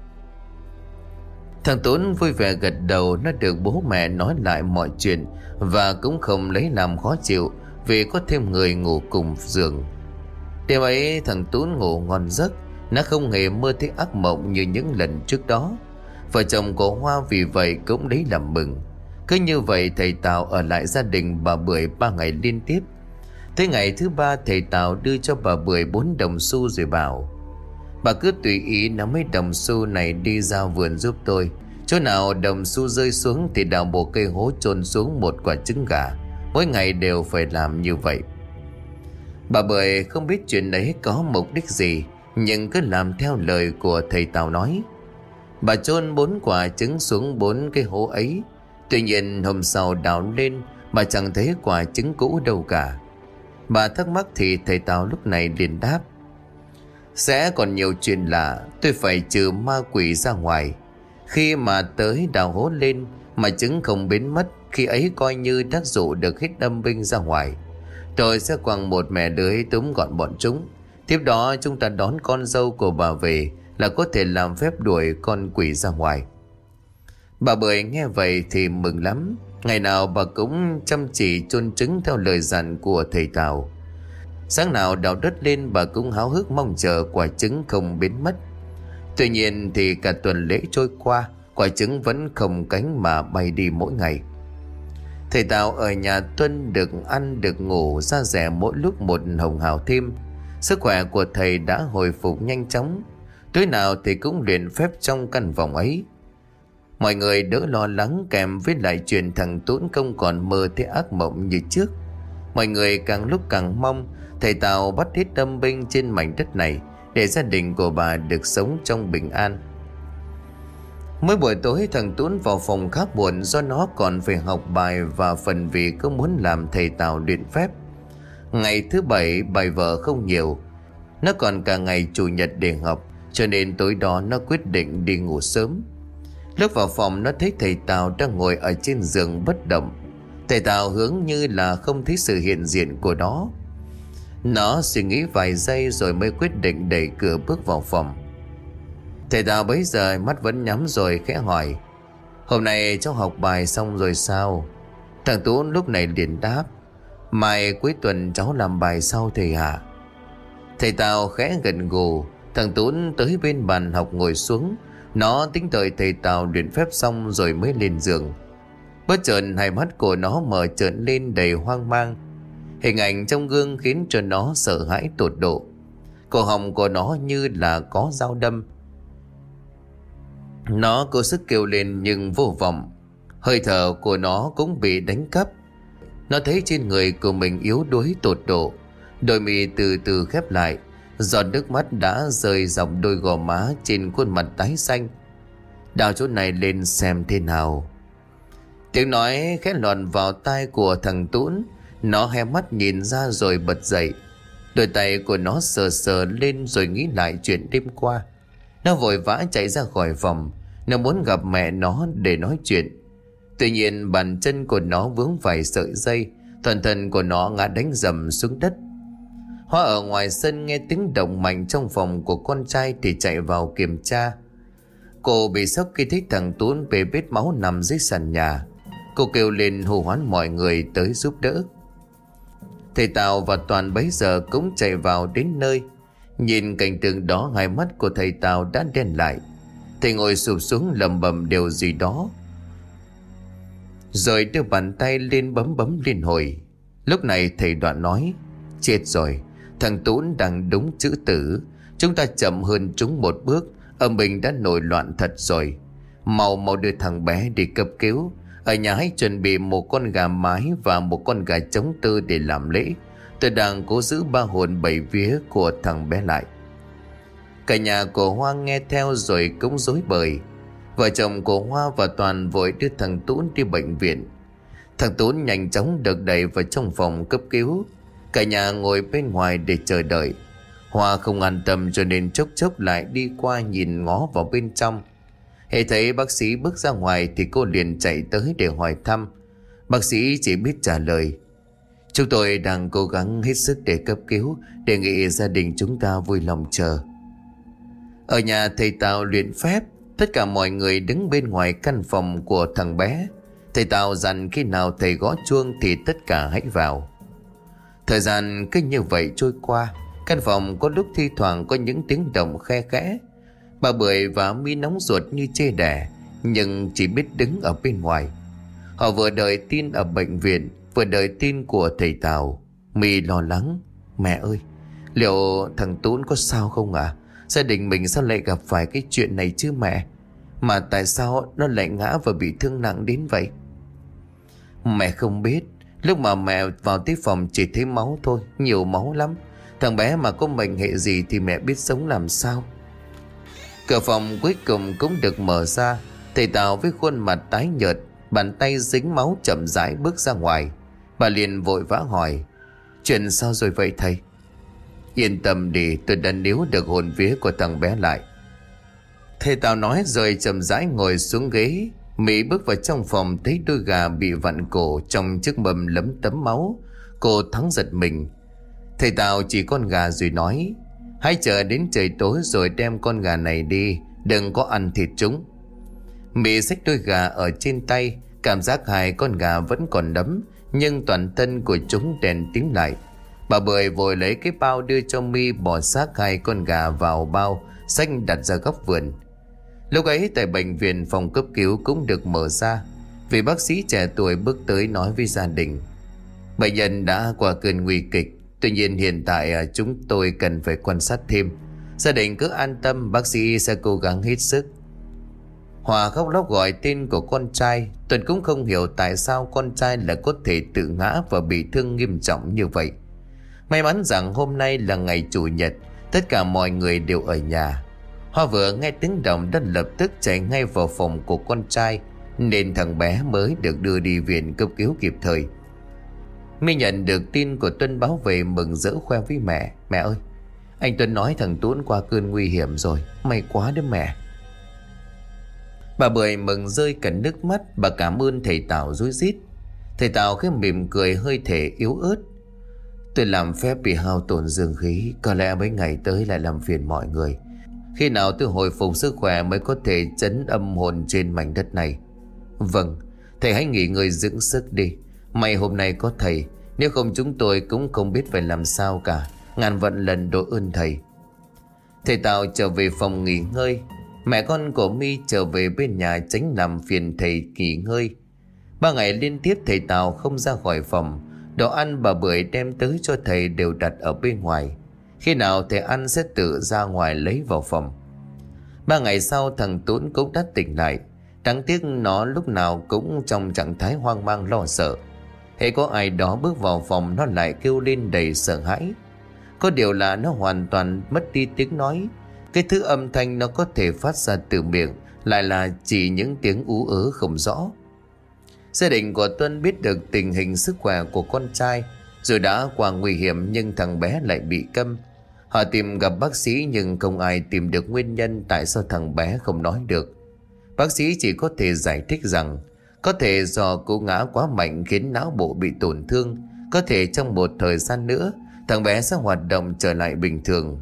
Thằng Tuấn vui vẻ gật đầu. Nó được bố mẹ nói lại mọi chuyện và cũng không lấy làm khó chịu vì có thêm người ngủ cùng giường. Đêm ấy thằng Tuấn ngủ ngon giấc. Nó không hề mơ thấy ác mộng như những lần trước đó. Vợ chồng của Hoa vì vậy cũng lấy làm mừng. Cứ như vậy thầy Tào ở lại gia đình bà Bưởi 3 ngày liên tiếp. Tới ngày thứ 3 thầy Tào đưa cho bà Bưởi 4 đồng xu rồi bảo: "Bà cứ tùy ý nắm mấy đồng xu này đi ra vườn giúp tôi. Chỗ nào đồng xu rơi xuống thì đào một cây hố chôn xuống một quả trứng gà. Mỗi ngày đều phải làm như vậy." Bà Bưởi không biết chuyện đấy có mục đích gì, nhưng cứ làm theo lời của thầy Tào nói. Bà chôn 4 quả trứng xuống 4 cái hố ấy. Tuy nhiên hôm sau đào lên mà chẳng thấy quả trứng cũ đâu cả. Bà thắc mắc thì thầy Tào lúc này liền đáp: "Sẽ còn nhiều chuyện lạ. Tôi phải trừ ma quỷ ra ngoài. Khi mà tới đào hố lên mà trứng không biến mất, khi ấy coi như đã dụ được hết âm binh ra ngoài. Tôi sẽ quăng một mẻ lưới túm gọn bọn chúng. Tiếp đó chúng ta đón con dâu của bà về là có thể làm phép đuổi con quỷ ra ngoài." Bà Bưởi nghe vậy thì mừng lắm. Ngày nào bà cũng chăm chỉ chôn trứng theo lời dặn của thầy Tào. Sáng nào đào đất lên bà cũng háo hức mong chờ quả trứng không biến mất. Tuy nhiên thì cả tuần lễ trôi qua, quả trứng vẫn không cánh mà bay đi mỗi ngày. Thầy Tào ở nhà Tuân được ăn được ngủ, da dẻ mỗi lúc một hồng hào thêm. Sức khỏe của thầy đã hồi phục nhanh chóng. Tối nào thầy cũng luyện phép trong căn phòng ấy. Mọi người đỡ lo lắng kèm với lại chuyện thằng Tuấn không còn mơ thấy ác mộng như trước. Mọi người càng lúc càng mong thầy Tào bắt hết âm binh trên mảnh đất này để gia đình của bà được sống trong bình an. Mỗi buổi tối thằng Tuấn vào phòng khá buồn do nó còn phải học bài và phần vì có muốn làm thầy Tào luyện phép. Ngày thứ 7 bài vở không nhiều, nó còn cả ngày chủ nhật để học, cho nên tối đó nó quyết định đi ngủ sớm. Lúc vào phòng nó thấy thầy Tào đang ngồi ở trên giường bất động. Thầy Tào hướng như là không thấy sự hiện diện của nó. Nó suy nghĩ vài giây rồi mới quyết định đẩy cửa bước vào phòng. Thầy Tào bấy giờ mắt vẫn nhắm rồi khẽ hỏi: "Hôm nay cháu học bài xong rồi sao?" Thằng Tuấn lúc này liền đáp: "Mai cuối tuần cháu làm bài sau thầy ạ." Thầy Tào khẽ gật gù. Thằng Tuấn tới bên bàn học ngồi xuống. Nó tính đợi thầy Tào luyện phép xong rồi mới lên giường. Bất chợt hai mắt của nó mở trợn lên đầy hoang mang. Hình ảnh trong gương khiến cho nó sợ hãi tột độ. Cổ họng của nó như là có dao đâm. Nó cố sức kêu lên nhưng vô vọng. Hơi thở của nó cũng bị đánh cắp. Nó thấy trên người của mình yếu đuối tột độ. Đôi mi từ từ khép lại. Giọt nước mắt đã rơi dọc đôi gò má trên khuôn mặt tái xanh. Đào chỗ này lên xem thế nào. Tiếng nói khẽ lọt vào tai của thằng Tún. Nó hé mắt nhìn ra rồi bật dậy. Đôi tay của nó sờ sờ lên rồi nghĩ lại chuyện đêm qua. Nó vội vã chạy ra khỏi phòng. Nó muốn gặp mẹ nó để nói chuyện. Tuy nhiên bàn chân của nó vướng phải sợi dây. Toàn thân của nó ngã đánh rầm xuống đất. Hoa ở ngoài sân nghe tiếng động mạnh trong phòng của con trai thì chạy vào kiểm tra. Cô bị sốc khi thấy thằng Tún bê bết máu nằm dưới sàn nhà. Cô kêu lên hô hoán mọi người tới giúp đỡ. Thầy Tào và Toàn bấy giờ cũng chạy vào đến nơi. Nhìn cảnh tượng đó, hai mắt của thầy Tào đã đen lại. Thầy ngồi sụp xuống lẩm bẩm điều gì đó, rồi đưa bàn tay lên bấm liên hồi. Lúc này thầy Đoạn nói: chết rồi, thằng Tún đang đúng chữ tử. Chúng ta chậm hơn chúng một bước. Ở mình đã nổi loạn thật rồi. Mau đưa thằng bé đi cấp cứu. Ở nhà hãy chuẩn bị một con gà mái và một con gà trống tơ để làm lễ. Tôi đang cố giữ ba hồn bảy vía của thằng bé lại. Cả nhà của Hoa nghe theo rồi cũng rối bời. Vợ chồng của Hoa và Toàn vội đưa thằng Tún đi bệnh viện. Thằng Tún nhanh chóng được đẩy vào trong phòng cấp cứu. Cả nhà ngồi bên ngoài để chờ đợi. Hoa không an tâm cho nên chốc chốc lại đi qua nhìn ngó vào bên trong. Hễ thấy bác sĩ bước ra ngoài thì cô liền chạy tới để hỏi thăm. Bác sĩ chỉ biết trả lời: chúng tôi đang cố gắng hết sức để cấp cứu. Đề nghị gia đình chúng ta vui lòng chờ. Ở nhà thầy Tào luyện phép. Tất cả mọi người đứng bên ngoài căn phòng của thằng bé. Thầy Tào dặn khi nào thầy gõ chuông thì tất cả hãy vào. Thời gian cứ như vậy trôi qua. Căn phòng có lúc thi thoảng có những tiếng động khe khẽ. Bà Bưởi và Mi nóng ruột như chê đẻ, nhưng chỉ biết đứng ở bên ngoài. Họ vừa đợi tin ở bệnh viện, vừa đợi tin của thầy Tào. Mi lo lắng: mẹ ơi, liệu thằng Tún có sao không ạ? Gia đình mình sao lại gặp phải cái chuyện này chứ mẹ? Mà tại sao nó lại ngã và bị thương nặng đến vậy? Mẹ không biết. Lúc mà mẹ vào tới phòng chỉ thấy máu thôi, nhiều máu lắm. Thằng bé mà có mệnh hệ gì thì mẹ biết sống làm sao. Cửa phòng cuối cùng cũng được mở ra. Thầy Tào với khuôn mặt tái nhợt, bàn tay dính máu chậm rãi bước ra ngoài. Bà liền vội vã hỏi: chuyện sao rồi vậy thầy? Yên tâm đi, tôi đã níu được hồn vía của thằng bé lại. Thầy Tào nói rồi chậm rãi ngồi xuống ghế. Mỹ bước vào trong phòng thấy đôi gà bị vặn cổ trong chiếc mâm lấm tấm máu. Cô thoáng giật mình. Thầy Tào chỉ con gà rồi nói: hãy chờ đến trời tối rồi đem con gà này đi, đừng có ăn thịt chúng. Mỹ xách đôi gà ở trên tay. Cảm giác hai con gà vẫn còn đấm, nhưng toàn thân của chúng đèn tím lại. Bà Bưởi vội lấy cái bao đưa cho Mi, bỏ xác hai con gà vào bao, xách đặt ra góc vườn. Lúc ấy tại bệnh viện, phòng cấp cứu cũng được mở ra. Vị bác sĩ trẻ tuổi bước tới nói với gia đình: bệnh nhân đã qua cơn nguy kịch. Tuy nhiên hiện tại chúng tôi cần phải quan sát thêm. Gia đình cứ an tâm, bác sĩ sẽ cố gắng hết sức. Hòa khóc lóc gọi tên của con trai. Tuấn cũng không hiểu tại sao con trai lại có thể tự ngã và bị thương nghiêm trọng như vậy. May mắn rằng hôm nay là ngày chủ nhật, tất cả mọi người đều ở nhà. Hoa vừa nghe tiếng động đã lập tức chạy ngay vào phòng của con trai, nên thằng bé mới được đưa đi viện cấp cứu kịp thời. Mi nhận được tin của Tuấn báo về mừng rỡ khoe với mẹ: mẹ ơi, anh Tuấn nói thằng Tuấn qua cơn nguy hiểm rồi, may quá đấy mẹ. Bà Bưởi mừng rơi cả nước mắt. Bà cảm ơn thầy Tào rối rít. Thầy Tào khẽ mỉm cười hơi thể yếu ớt: tôi làm phép bị hao tổn dương khí, có lẽ mấy ngày tới lại làm phiền mọi người. Khi nào tôi hồi phục sức khỏe mới có thể trấn âm hồn trên mảnh đất này. Vâng, thầy hãy nghỉ ngơi dưỡng sức đi. May hôm nay có thầy, nếu không chúng tôi cũng không biết phải làm sao cả. Ngàn vạn lần đội ơn thầy. Thầy Tào trở về phòng nghỉ ngơi. Mẹ con của Mi trở về bên nhà tránh làm phiền thầy nghỉ ngơi. 3 ngày liên tiếp thầy Tào không ra khỏi phòng. Đồ ăn bà Bưởi đem tới cho thầy đều đặt ở bên ngoài. Khi nào thầy ăn sẽ tự ra ngoài lấy vào phòng. 3 ngày sau thằng Tún cũng đã tỉnh lại. Đáng tiếc nó lúc nào cũng trong trạng thái hoang mang lo sợ. Hễ có ai đó bước vào phòng nó lại kêu lên đầy sợ hãi. Có điều là nó hoàn toàn mất đi tiếng nói. Cái thứ âm thanh nó có thể phát ra từ miệng lại là chỉ những tiếng ú ớ không rõ. Gia đình của Tuân biết được tình hình sức khỏe của con trai. Dù đã qua nguy hiểm nhưng thằng bé lại bị câm. Họ tìm gặp bác sĩ nhưng không ai tìm được nguyên nhân tại sao thằng bé không nói được. Bác sĩ chỉ có thể giải thích rằng có thể do cú ngã quá mạnh khiến não bộ bị tổn thương. Có thể trong một thời gian nữa thằng bé sẽ hoạt động trở lại bình thường.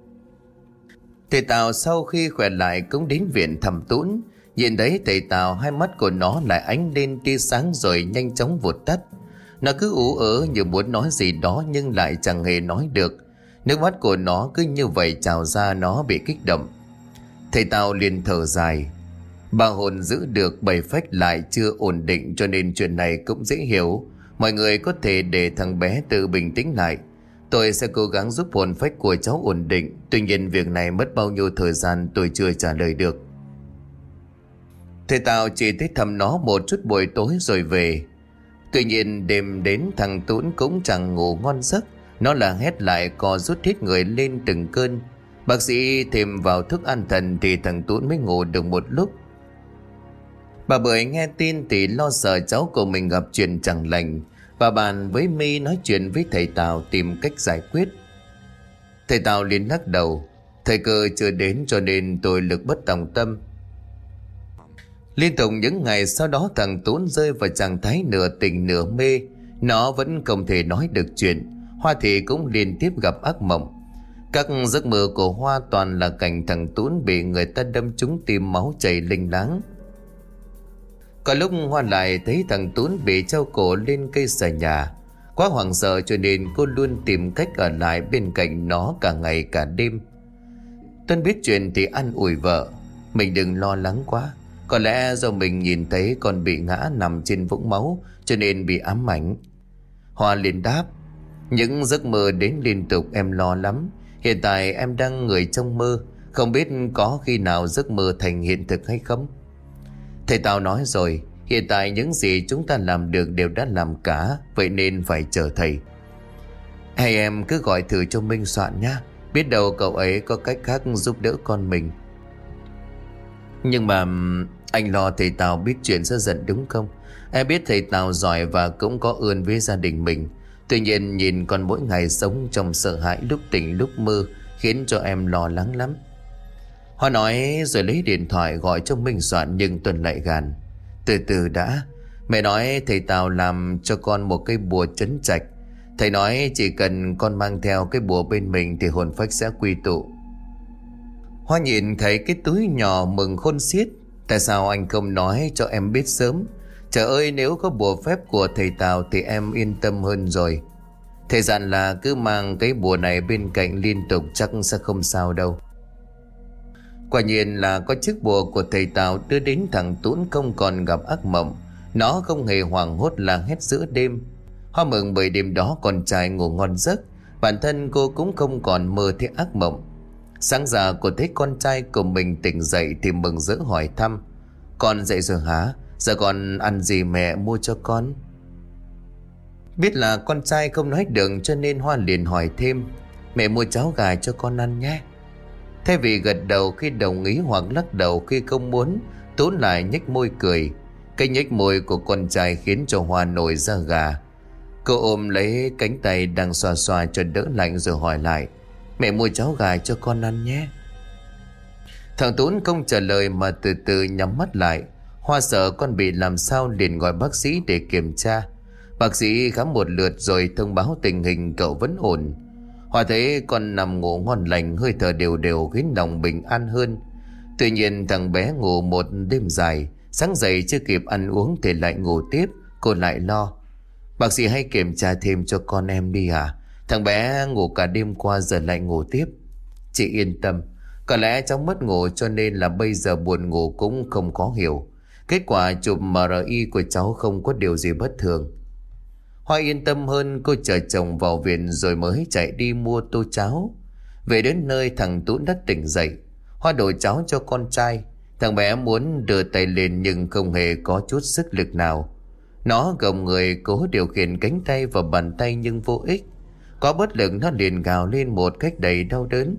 Thầy Tào sau khi khỏe lại cũng đến viện thăm Tún. Nhìn thấy thầy Tào, hai mắt của nó lại ánh lên tia sáng rồi nhanh chóng vụt tắt. Nó cứ ú ớ như muốn nói gì đó nhưng lại chẳng hề nói được. Nước mắt của nó cứ như vậy trào ra, nó bị kích động. Thầy Tào liền thở dài. Ba hồn giữ được, 7 phách lại chưa ổn định, cho nên chuyện này cũng dễ hiểu. Mọi người có thể để thằng bé tự bình tĩnh lại. Tôi sẽ cố gắng giúp hồn phách của cháu ổn định. Tuy nhiên việc này mất bao nhiêu thời gian tôi chưa trả lời được. Thầy Tào chỉ tới thăm nó một chút buổi tối rồi về. Tuy nhiên đêm đến thằng Tún cũng chẳng ngủ ngon giấc. Nó là hét lại co rút hết người lên từng cơn. Bác sĩ thêm vào thức an thần thì thằng Tún mới ngủ được một lúc. Bà Bưởi nghe tin thì lo sợ cháu của mình gặp chuyện chẳng lành. Bà bàn với My nói chuyện với thầy Tào tìm cách giải quyết. Thầy Tào liền lắc đầu. Thời cơ chưa đến cho nên tôi lực bất tòng tâm. Liên tục những ngày sau đó thằng Tún rơi vào trạng thái nửa tỉnh nửa mê. Nó vẫn không thể nói được chuyện. Hoa thì cũng liên tiếp gặp ác mộng. Các giấc mơ của Hoa toàn là cảnh thằng Tún bị người ta đâm trúng tim, máu chảy linh láng. Có lúc Hoa lại thấy thằng Tún bị treo cổ lên cây xà nhà. Quá hoảng sợ cho nên cô luôn tìm cách ở lại bên cạnh nó cả ngày cả đêm. Tuân biết chuyện thì an ủi vợ. Mình đừng lo lắng quá. Có lẽ do mình nhìn thấy con bị ngã nằm trên vũng máu cho nên bị ám ảnh. Hoa liền đáp. Những giấc mơ đến liên tục em lo lắm. Hiện tại em đang người trong mơ. Không biết có khi nào giấc mơ thành hiện thực hay không. Thầy Tào nói rồi. Hiện tại những gì chúng ta làm được đều đã làm cả. Vậy nên phải chờ thầy. Hay em cứ gọi thử cho Minh Soạn nhá. Biết đâu cậu ấy có cách khác giúp đỡ con mình. Nhưng mà anh lo thầy Tào biết chuyện sẽ giận đúng không? Em biết thầy Tào giỏi và cũng có ơn với gia đình mình. Tuy nhiên nhìn con mỗi ngày sống trong sợ hãi, lúc tỉnh lúc mơ, khiến cho em lo lắng lắm. Hoa nói rồi lấy điện thoại gọi cho Minh Soạn, nhưng Tuần lại gàn. Từ từ đã. Mẹ nói thầy Tào làm cho con một cái bùa trấn trạch. Thầy nói chỉ cần con mang theo cái bùa bên mình thì hồn phách sẽ quy tụ. Hoa nhìn thấy cái túi nhỏ mừng khôn xiết. Tại sao anh không nói cho em biết sớm? Trời ơi, nếu có bùa phép của thầy Tào thì em yên tâm hơn rồi. Thầy dặn là cứ mang cái bùa này bên cạnh liên tục, chắc sẽ không sao đâu. Quả nhiên là có chiếc bùa của thầy Tào đưa đến thằng Tún không còn gặp ác mộng. Nó không hề hoảng hốt la hét giữa đêm. Hoa mừng bởi đêm đó con trai ngủ ngon giấc. Bản thân cô cũng không còn mơ thấy ác mộng. Sáng ra cô thấy con trai của mình tỉnh dậy thì mừng rỡ hỏi thăm. Con dậy rồi hả? Giờ con ăn gì mẹ mua cho con? Biết là con trai không nói được cho nên Hoa liền hỏi thêm. Mẹ mua cháo gà cho con ăn nhé. Thay vì gật đầu khi đồng ý hoặc lắc đầu khi không muốn, Tún lại nhếch môi cười. Cái nhếch môi của con trai khiến cho Hoa nổi da gà. Cô ôm lấy cánh tay đang xoa xoa cho đỡ lạnh rồi hỏi lại. Mẹ mua cháo gà cho con ăn nhé. Thằng Tún không trả lời mà từ từ nhắm mắt lại. Hoa sợ con bị làm sao liền gọi bác sĩ để kiểm tra. Bác sĩ khám một lượt rồi thông báo tình hình cậu vẫn ổn. Hoa thấy con nằm ngủ ngon lành, hơi thở đều đều khiến lòng bình an hơn. Tuy nhiên thằng bé ngủ một đêm dài, sáng dậy chưa kịp ăn uống thì lại ngủ tiếp. Cô lại lo. Bác sĩ hãy kiểm tra thêm cho con em đi à? Thằng bé ngủ cả đêm qua giờ lại ngủ tiếp. Chị yên tâm. Có lẽ cháu mất ngủ cho nên là bây giờ buồn ngủ cũng không có hiểu. Kết quả chụp MRI của cháu không có điều gì bất thường. Hoa yên tâm hơn, cô chờ chồng vào viện rồi mới chạy đi mua tô cháo. Về đến nơi thằng Tún đã tỉnh dậy. Hoa đổ cháo cho con trai. Thằng bé muốn đưa tay lên nhưng không hề có chút sức lực nào. Nó gồng người cố điều khiển cánh tay và bàn tay nhưng vô ích. Có bất lực nó liền gào lên một cách đầy đau đớn.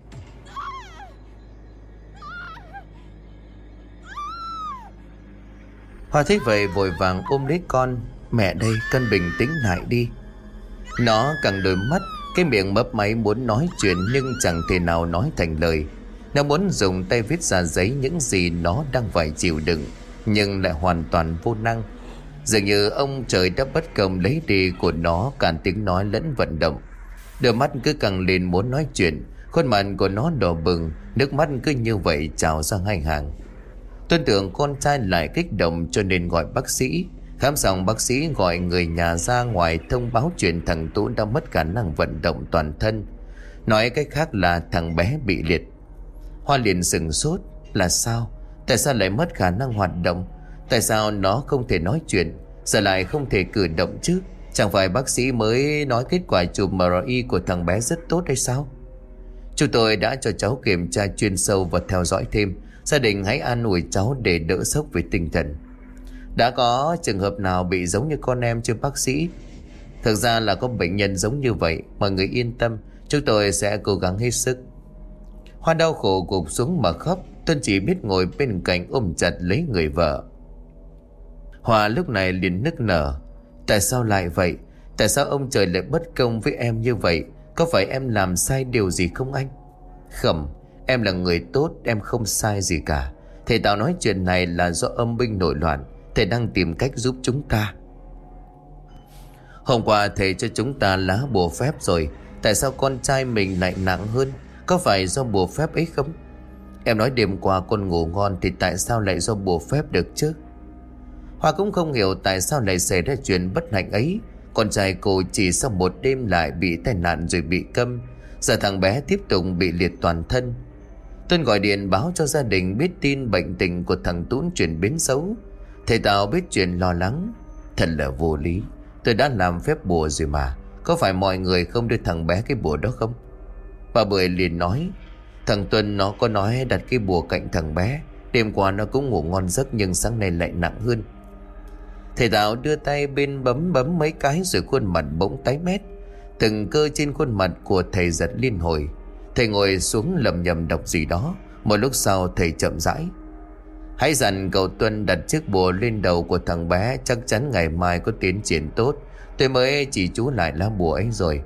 Hoa thấy vậy vội vàng ôm lấy con. Mẹ đây, con bình tĩnh lại đi. Nó căng đôi mắt, cái miệng mấp máy muốn nói chuyện nhưng chẳng thể nào nói thành lời. Nó muốn dùng tay viết ra giấy những gì nó đang phải chịu đựng, nhưng lại hoàn toàn vô năng. Dường như ông trời đã bất công lấy đi của nó cả tiếng nói lẫn vận động. Đôi mắt cứ căng lên muốn nói chuyện, khuôn mặt của nó đỏ bừng, nước mắt cứ như vậy trào ra hai hàng. Tuân tưởng con trai lại kích động cho nên gọi bác sĩ. Khám xong bác sĩ gọi người nhà ra ngoài thông báo chuyện thằng Tú đã mất khả năng vận động toàn thân. Nói cách khác là thằng bé bị liệt. Hoa liền sửng sốt. Là sao? Tại sao lại mất khả năng hoạt động? Tại sao nó không thể nói chuyện, giờ lại không thể cử động chứ? Chẳng phải bác sĩ mới nói kết quả chụp MRI của thằng bé rất tốt hay sao? Chúng tôi đã cho cháu kiểm tra chuyên sâu và theo dõi thêm. Gia đình hãy an ủi cháu để đỡ sốc về tinh thần. Đã có trường hợp nào bị giống như con em chưa bác sĩ? Thực ra là có bệnh nhân giống như vậy. Mọi người yên tâm, chúng tôi sẽ cố gắng hết sức. Hoa đau khổ gục xuống mà khóc. Tuân chỉ biết ngồi bên cạnh ôm chặt lấy người vợ. Hoa lúc này liền nức nở. Tại sao lại vậy? Tại sao ông trời lại bất công với em như vậy? Có phải em làm sai điều gì không anh? Không, em là người tốt, em không sai gì cả. Thầy Tào nói chuyện này là do âm binh nổi loạn. Thầy đang tìm cách giúp chúng ta. Hôm qua thầy cho chúng ta lá bùa phép rồi. Tại sao con trai mình lại nặng hơn? Có phải do bùa phép ấy không? Em nói đêm qua con ngủ ngon thì tại sao lại do bùa phép được chứ? Hoa cũng không hiểu tại sao lại xảy ra chuyện bất hạnh ấy. Con trai cô chỉ sau một đêm lại bị tai nạn rồi bị câm. Giờ thằng bé tiếp tục bị liệt toàn thân. Tuân gọi điện báo cho gia đình biết tin bệnh tình của thằng Tún chuyển biến xấu. Thầy Tào biết chuyện lo lắng. Thật là vô lý. Tôi đã làm phép bùa rồi mà. Có phải mọi người không đưa thằng bé cái bùa đó không? Bà Bưởi liền nói. Thằng Tuân nó có nói đặt cái bùa cạnh thằng bé. Đêm qua nó cũng ngủ ngon giấc nhưng sáng nay lại nặng hơn. Thầy Tào đưa tay bên bấm mấy cái rồi khuôn mặt bỗng tái mét. Từng cơ trên khuôn mặt của thầy giật liên hồi. Thầy ngồi xuống lầm nhầm đọc gì đó. Một lúc sau thầy chậm rãi. Hãy dặn cậu Tuân đặt chiếc bùa lên đầu của thằng bé. Chắc chắn ngày mai có tiến triển tốt. Tôi mới chỉ chú lại lá bùa ấy rồi.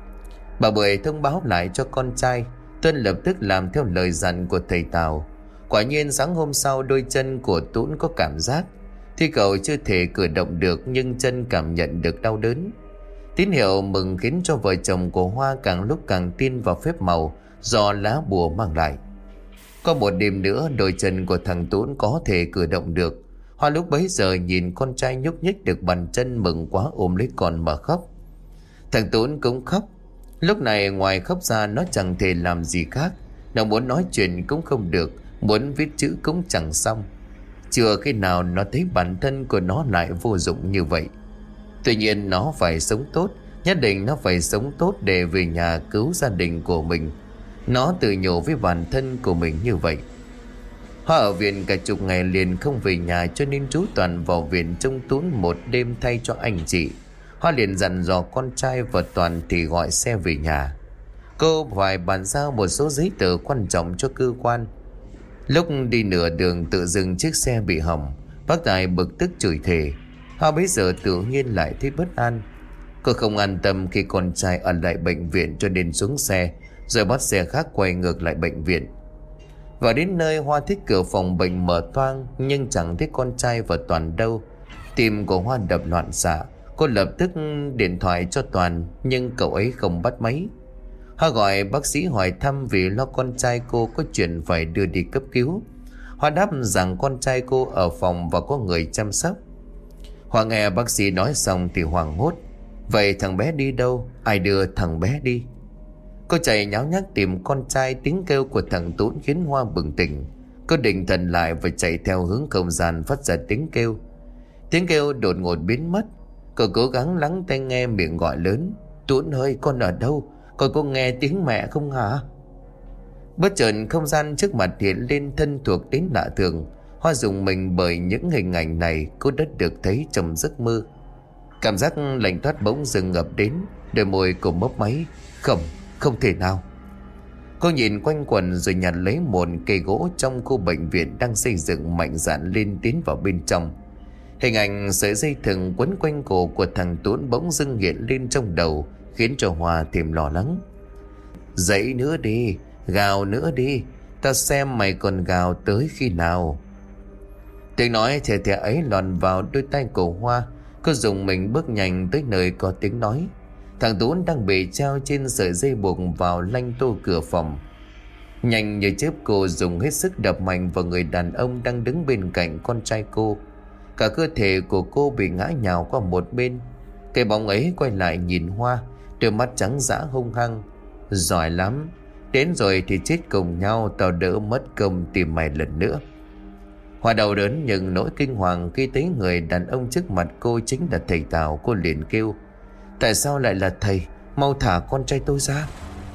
Bà Bưởi thông báo lại cho con trai. Tuân lập tức làm theo lời dặn của thầy Tào. Quả nhiên sáng hôm sau đôi chân của Tún có cảm giác. Thì cậu chưa thể cử động được nhưng chân cảm nhận được đau đớn. Tín hiệu mừng khiến cho vợ chồng của Hoa càng lúc càng tin vào phép màu do lá bùa mang lại. Có một đêm nữa đôi chân của thằng Tún có thể cử động được. Hoa lúc bấy giờ nhìn con trai nhúc nhích được bàn chân mừng quá ôm lấy con mà khóc. Thằng Tún cũng khóc. Lúc này ngoài khóc ra nó chẳng thể làm gì khác. Nó muốn nói chuyện cũng không được, muốn viết chữ cũng chẳng xong. Chưa khi nào nó thấy bản thân của nó lại vô dụng như vậy. Tuy nhiên nó phải sống tốt. Nhất định nó phải sống tốt để về nhà cứu gia đình của mình. Nó tự nhủ với bản thân của mình như vậy. Hoa ở viện cả chục ngày liền không về nhà cho nên chú Toàn vào viện trông Tún một đêm thay cho anh chị. Hoa liền dặn dò con trai và Toàn thì gọi xe về nhà. Cô phải bàn giao một số giấy tờ quan trọng cho cơ quan. Lúc đi nửa đường tự dưng chiếc xe bị hỏng. Bác Tài bực tức chửi thề. Hoa bấy giờ tự nhiên lại thấy bất an. Cô không an tâm khi con trai ở lại bệnh viện cho nên xuống xe rồi bắt xe khác quay ngược lại bệnh viện. Và đến nơi Hoa thấy cửa phòng bệnh mở toang nhưng chẳng thấy con trai và Toàn đâu. Tim của Hoa đập loạn xạ. Cô lập tức điện thoại cho Toàn nhưng cậu ấy không bắt máy. Hoa gọi bác sĩ hỏi thăm vì lo con trai cô có chuyện phải đưa đi cấp cứu. Hoa đáp rằng con trai cô ở phòng và có người chăm sóc. Hoa nghe bác sĩ nói xong thì hoảng hốt. Vậy thằng bé đi đâu? Ai đưa thằng bé đi? Cô chạy nháo nhác tìm con trai. Tiếng kêu của thằng Tún khiến Hoa bừng tỉnh. Cô định thần lại và chạy theo hướng không gian phát ra tiếng kêu. Tiếng kêu đột ngột biến mất. Cô cố gắng lắng tai nghe miệng gọi lớn: Tuấn ơi, con ở đâu? Con có nghe tiếng mẹ không hả? Bất chợt không gian trước mặt hiện lên thân thuộc đến lạ thường. Hoa rùng mình bởi những hình ảnh này cô đã được thấy trong giấc mơ. Cảm giác lạnh toát bỗng dừng ngập đến. Đôi môi cô mấp máy: Không thể nào. Cô nhìn quanh quần rồi nhặt lấy một cây gỗ trong khu bệnh viện đang xây dựng, mạnh dạn lên tiến vào bên trong. Hình ảnh sợi dây thừng quấn quanh cổ của thằng Tuấn bỗng dưng hiện lên trong đầu, khiến cho Hoa thêm lo lắng. Dậy nữa đi, gào nữa đi, ta xem mày còn gào tới khi nào. Tiếng nói thè thè ấy lọt vào đôi tai của Hoa. Cô dùng mình bước nhanh tới nơi có tiếng nói. Thằng Tuấn đang bị treo trên sợi dây buộc vào lanh tô cửa phòng. Nhanh như chớp, cô dùng hết sức đập mạnh vào người đàn ông đang đứng bên cạnh con trai cô. Cả cơ thể của cô bị ngã nhào qua một bên. Cái bóng ấy quay lại nhìn Hoa, đôi mắt trắng dã hung hăng: Giỏi lắm, đến rồi thì chết cùng nhau, tao đỡ mất công tìm mày lần nữa. Hoa đau đớn nhưng nỗi kinh hoàng khi thấy người đàn ông trước mặt cô chính là thầy Tào. Cô liền kêu: Tại sao lại là thầy? Mau thả con trai tôi ra.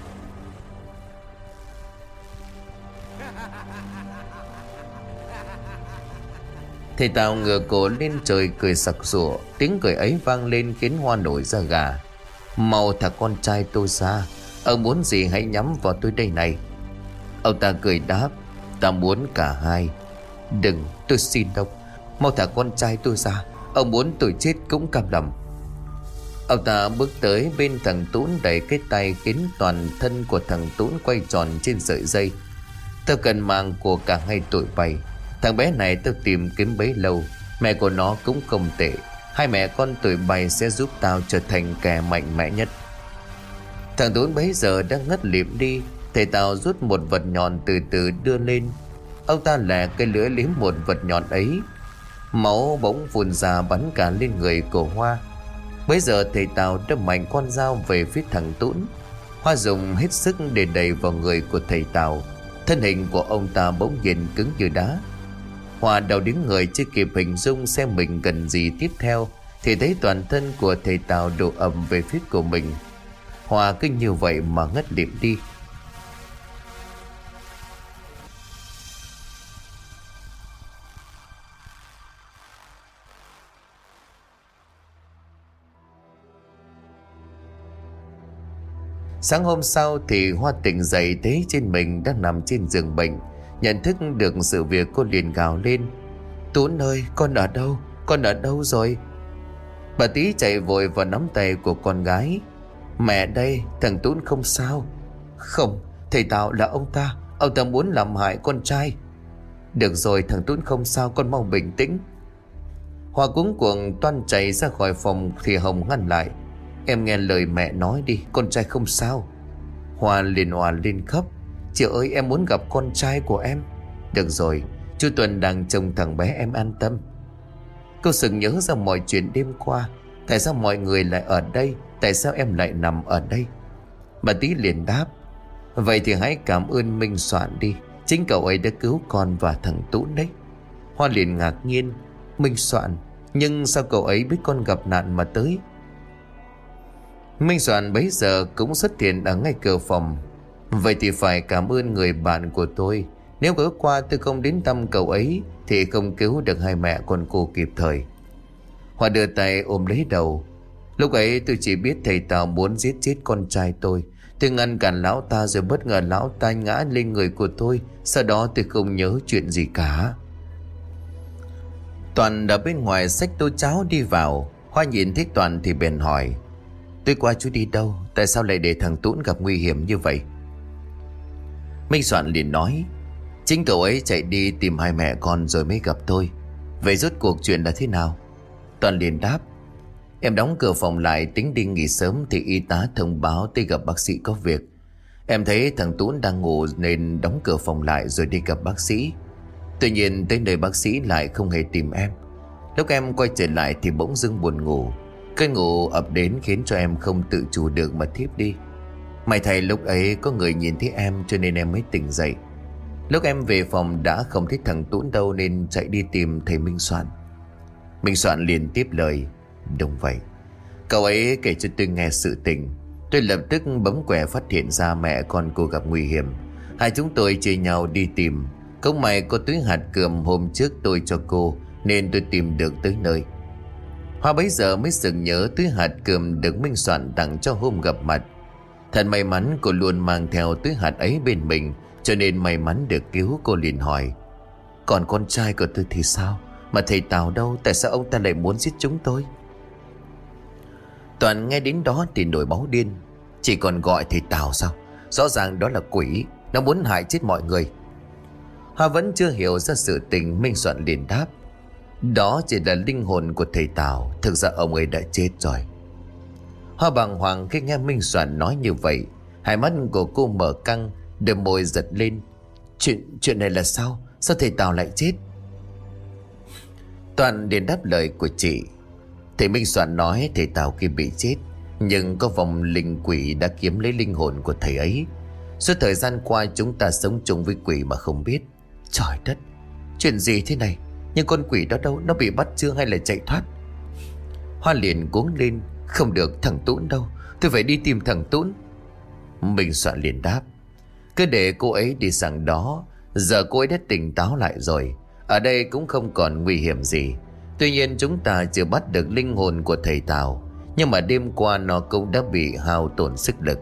Thầy Tào ngửa cổ lên trời cười sặc sụa. Tiếng cười ấy vang lên khiến Hoa nổi da gà. Mau thả con trai tôi ra. Ông muốn gì hãy nhắm vào tôi đây này. Ông ta cười đáp: Ta muốn cả hai. Đừng, tôi xin ông, mau thả con trai tôi ra. Ông muốn tôi chết cũng cam lòng. Ông ta bước tới bên thằng Tuấn, đẩy cái tay khiến toàn thân của thằng Tuấn quay tròn trên sợi dây. Tao cần mạng của cả hai tụi bay. Thằng bé này tao tìm kiếm bấy lâu, mẹ của nó cũng không tệ. Hai mẹ con tụi bay sẽ giúp tao trở thành kẻ mạnh mẽ nhất. Thằng Tuấn bấy giờ đang ngất lịm đi. Thầy Tào rút một vật nhọn từ từ đưa lên. Ông ta lẹ cái lưỡi liếm một vật nhọn ấy. Máu bỗng phun ra bắn cả lên người của Hoa. Bấy giờ thầy Tào đâm mạnh con dao về phía thằng Tuấn. Hoa dùng hết sức để đẩy vào người của thầy Tào. Thân hình của ông ta bỗng nhiên cứng như đá. Hoa đau đến người chưa kịp hình dung xem mình cần gì tiếp theo thì thấy toàn thân của thầy Tào đổ ầm về phía của mình. Hoa cứ như vậy mà ngất lịm đi. Sáng hôm sau thì Hoa tỉnh dậy thấy trên mình đang nằm trên giường bệnh. Nhận thức được sự việc, cô liền gào lên: Tuấn ơi, con ở đâu? Con ở đâu rồi? Bà Tí chạy vội vào nắm tay của con gái: Mẹ đây, thằng Tuấn không sao. Không, thầy Tào là ông ta muốn làm hại con trai. Được rồi, thằng Tuấn không sao, con mau bình tĩnh. Hoa cuống cuồng toan chạy ra khỏi phòng thì Hồng ngăn lại: Em nghe lời mẹ nói đi, con trai không sao. Hoa liền òa lên khóc: Chị ơi, em muốn gặp con trai của em. Được rồi, chú Tuấn đang trông thằng bé, em an tâm. Cô sực nhớ ra mọi chuyện đêm qua. Tại sao mọi người lại ở đây? Tại sao em lại nằm ở đây? Bà Tí liền đáp: Vậy thì hãy cảm ơn Minh Soạn đi. Chính cậu ấy đã cứu con và thằng Tuấn đấy. Hoa liền ngạc nhiên: Minh Soạn? Nhưng sao cậu ấy biết con gặp nạn mà tới? Minh Soạn bấy giờ cũng xuất hiện ở ngay cửa phòng: Vậy thì phải cảm ơn người bạn của tôi. Nếu bữa qua tôi không đến thăm cậu ấy thì không cứu được hai mẹ con cô kịp thời. Hoa đưa tay ôm lấy đầu: Lúc ấy tôi chỉ biết thầy Tào muốn giết chết con trai tôi. Tôi ngăn cản lão ta rồi bất ngờ lão ta ngã lên người của tôi. Sau đó tôi không nhớ chuyện gì cả. Toàn ở bên ngoài xách tô cháo đi vào. Hoa nhìn thấy Toàn thì bèn hỏi: Tối qua chú đi đâu? Tại sao lại để thằng Tuấn gặp nguy hiểm như vậy? Minh Soạn liền nói: Chính cậu ấy chạy đi tìm hai mẹ con rồi mới gặp tôi. Vậy rốt cuộc chuyện là thế nào? Toàn liền đáp: Em đóng cửa phòng lại tính đi nghỉ sớm thì y tá thông báo tới gặp bác sĩ có việc. Em thấy thằng Tuấn đang ngủ nên đóng cửa phòng lại rồi đi gặp bác sĩ. Tuy nhiên tới nơi bác sĩ lại không hề tìm em. Lúc em quay trở lại thì bỗng dưng buồn ngủ. Cơn ngủ ập đến khiến cho em không tự chủ được mà thiếp đi. May thay lúc ấy có người nhìn thấy em cho nên em mới tỉnh dậy. Lúc em về phòng đã không thấy thằng Tuấn đâu, nên chạy đi tìm thầy Minh Soạn. Minh Soạn liền tiếp lời: Đúng vậy, cậu ấy kể cho tôi nghe sự tình. Tôi lập tức bấm quẻ phát hiện ra mẹ con cô gặp nguy hiểm. Hai chúng tôi chia nhau đi tìm. Cũng may có túi hạt cườm hôm trước tôi cho cô, nên tôi tìm được tới nơi. Hoa bấy giờ mới sực nhớ túi hạt cườm được Minh Soạn tặng cho hôm gặp mặt. Thật may mắn cô luôn mang theo túi hạt ấy bên mình, cho nên may mắn được cứu. Cô liền hỏi: Còn con trai của tôi thì sao? Mà thầy Tào đâu? Tại sao ông ta lại muốn giết chúng tôi? Toàn nghe đến đó thì nổi máu điên. Chỉ còn gọi thầy Tào sao? Rõ ràng đó là quỷ, nó muốn hại chết mọi người. Hoa vẫn chưa hiểu ra sự tình. Minh Soạn liền đáp: Đó chỉ là linh hồn của thầy Tào. Thực ra ông ấy đã chết rồi. Hoa bàng hoàng khi nghe Minh Soạn nói như vậy. Hai mắt của cô mở căng, đôi môi giật lên. Chuyện này là sao? Sao thầy Tào lại chết? Toàn liền đáp lời của chị: Thầy Minh Soạn nói thầy Tào kia bị chết, nhưng có vòng linh quỷ đã kiếm lấy linh hồn của thầy ấy. Suốt thời gian qua chúng ta sống chung với quỷ mà không biết. Trời đất, chuyện gì thế này? Nhưng con quỷ đó đâu? Nó bị bắt chưa hay là chạy thoát? Hoa liền cuống lên: Không được, thằng Tuấn đâu? Tôi phải đi tìm thằng Tuấn. Minh Soạn liền đáp: Cứ để cô ấy đi sang đó. Giờ cô ấy đã tỉnh táo lại rồi. Ở đây cũng không còn nguy hiểm gì. Tuy nhiên chúng ta chưa bắt được linh hồn của thầy Tào, nhưng mà đêm qua nó cũng đã bị hao tổn sức lực.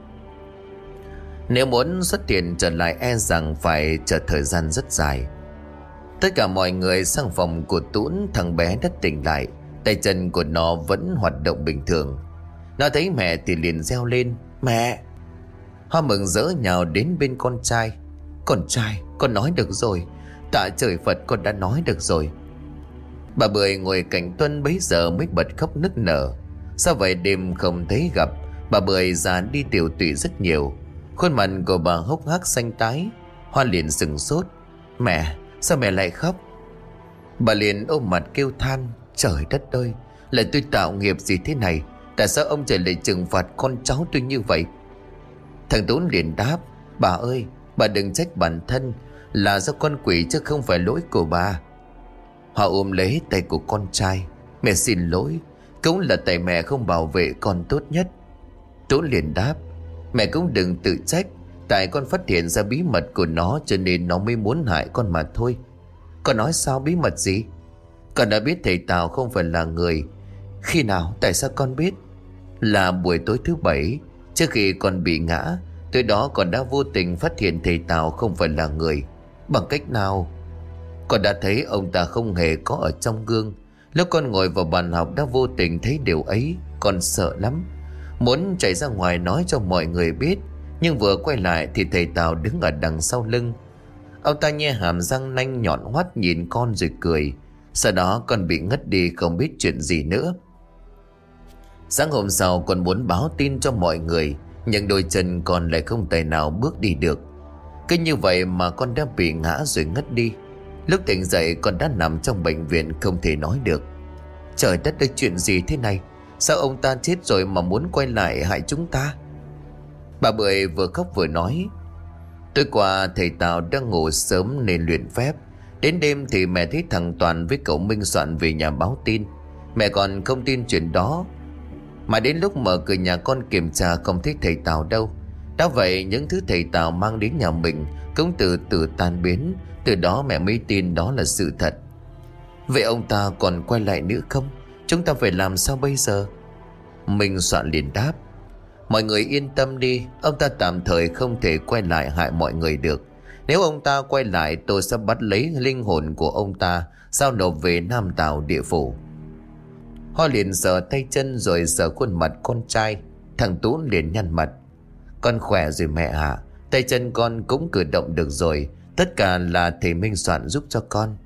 Nếu muốn xuất hiện trở lại e rằng phải chờ thời gian rất dài. Tất cả mọi người sang phòng của Tuấn. Thằng bé đã tỉnh lại, tay chân của nó vẫn hoạt động bình thường. Nó thấy mẹ thì liền reo lên: Mẹ! Hoa mừng rỡ nhào đến bên con trai. Con trai, con nói được rồi. Tạ trời Phật, con đã nói được rồi. Bà Bưởi ngồi cạnh Tuân bấy giờ mới bật khóc nức nở. Sao vậy đêm không thấy gặp? Bà Bưởi già đi tiểu tụy rất nhiều. Khuôn mặt của bà hốc hác xanh tái. Hoa liền sừng sốt: Mẹ, sao mẹ lại khóc? Bà liền ôm mặt kêu than: Trời đất ơi, là tôi tạo nghiệp gì thế này? Tại sao ông trời lại trừng phạt con cháu tôi như vậy? Thằng Tuấn liền đáp: Bà ơi, bà đừng trách bản thân. Là do con quỷ chứ không phải lỗi của bà. Họ ôm lấy tay của con trai: Mẹ xin lỗi. Cũng là tại mẹ không bảo vệ con tốt nhất. Tuấn liền đáp: Mẹ cũng đừng tự trách. Tại con phát hiện ra bí mật của nó, cho nên nó mới muốn hại con mà thôi. Con nói sao? Bí mật gì? Con đã biết thầy Tào không phải là người. Khi nào? Tại sao con biết? Là buổi tối thứ Bảy, trước khi con bị ngã. Tối đó con đã vô tình phát hiện thầy Tào không phải là người. Bằng cách nào? Con đã thấy ông ta không hề có ở trong gương. Lúc con ngồi vào bàn học đã vô tình thấy điều ấy. Con sợ lắm, muốn chạy ra ngoài nói cho mọi người biết. Nhưng vừa quay lại thì thầy Tào đứng ở đằng sau lưng. Ông ta nhe hàm răng nanh nhọn hoắt nhìn con rồi cười. Sau đó con bị ngất đi, không biết chuyện gì nữa. Sáng hôm sau con muốn báo tin cho mọi người, nhưng đôi chân con lại không tài nào bước đi được. Cứ như vậy mà con đã bị ngã rồi ngất đi. Lúc tỉnh dậy con đã nằm trong bệnh viện, không thể nói được. Trời đất ơi, chuyện gì thế này? Sao ông ta chết rồi mà muốn quay lại hại chúng ta? Bà Bưởi vừa khóc vừa nói: Tối qua thầy Tào đang ngủ sớm nên luyện phép. Đến đêm thì mẹ thấy thằng Toàn với cậu Minh Soạn về nhà báo tin. Mẹ còn không tin chuyện đó, mà đến lúc mở cửa nhà con kiểm tra không thấy thầy Tào đâu. Đã vậy những thứ thầy Tào mang đến nhà mình cũng từ từ tan biến. Từ đó mẹ mới tin đó là sự thật. Vậy ông ta còn quay lại nữa không? Chúng ta phải làm sao bây giờ? Minh Soạn liền đáp: Mọi người yên tâm đi, ông ta tạm thời không thể quay lại hại mọi người được. Nếu ông ta quay lại, tôi sẽ bắt lấy linh hồn của ông ta, giao nộp về Nam Tào địa phủ. Hoa liền sờ tay chân rồi sờ khuôn mặt con trai. Thằng Tú liền nhăn mặt: Con khỏe rồi mẹ ạ. Tay chân con cũng cử động được rồi. Tất cả là thầy Minh Soạn giúp cho con.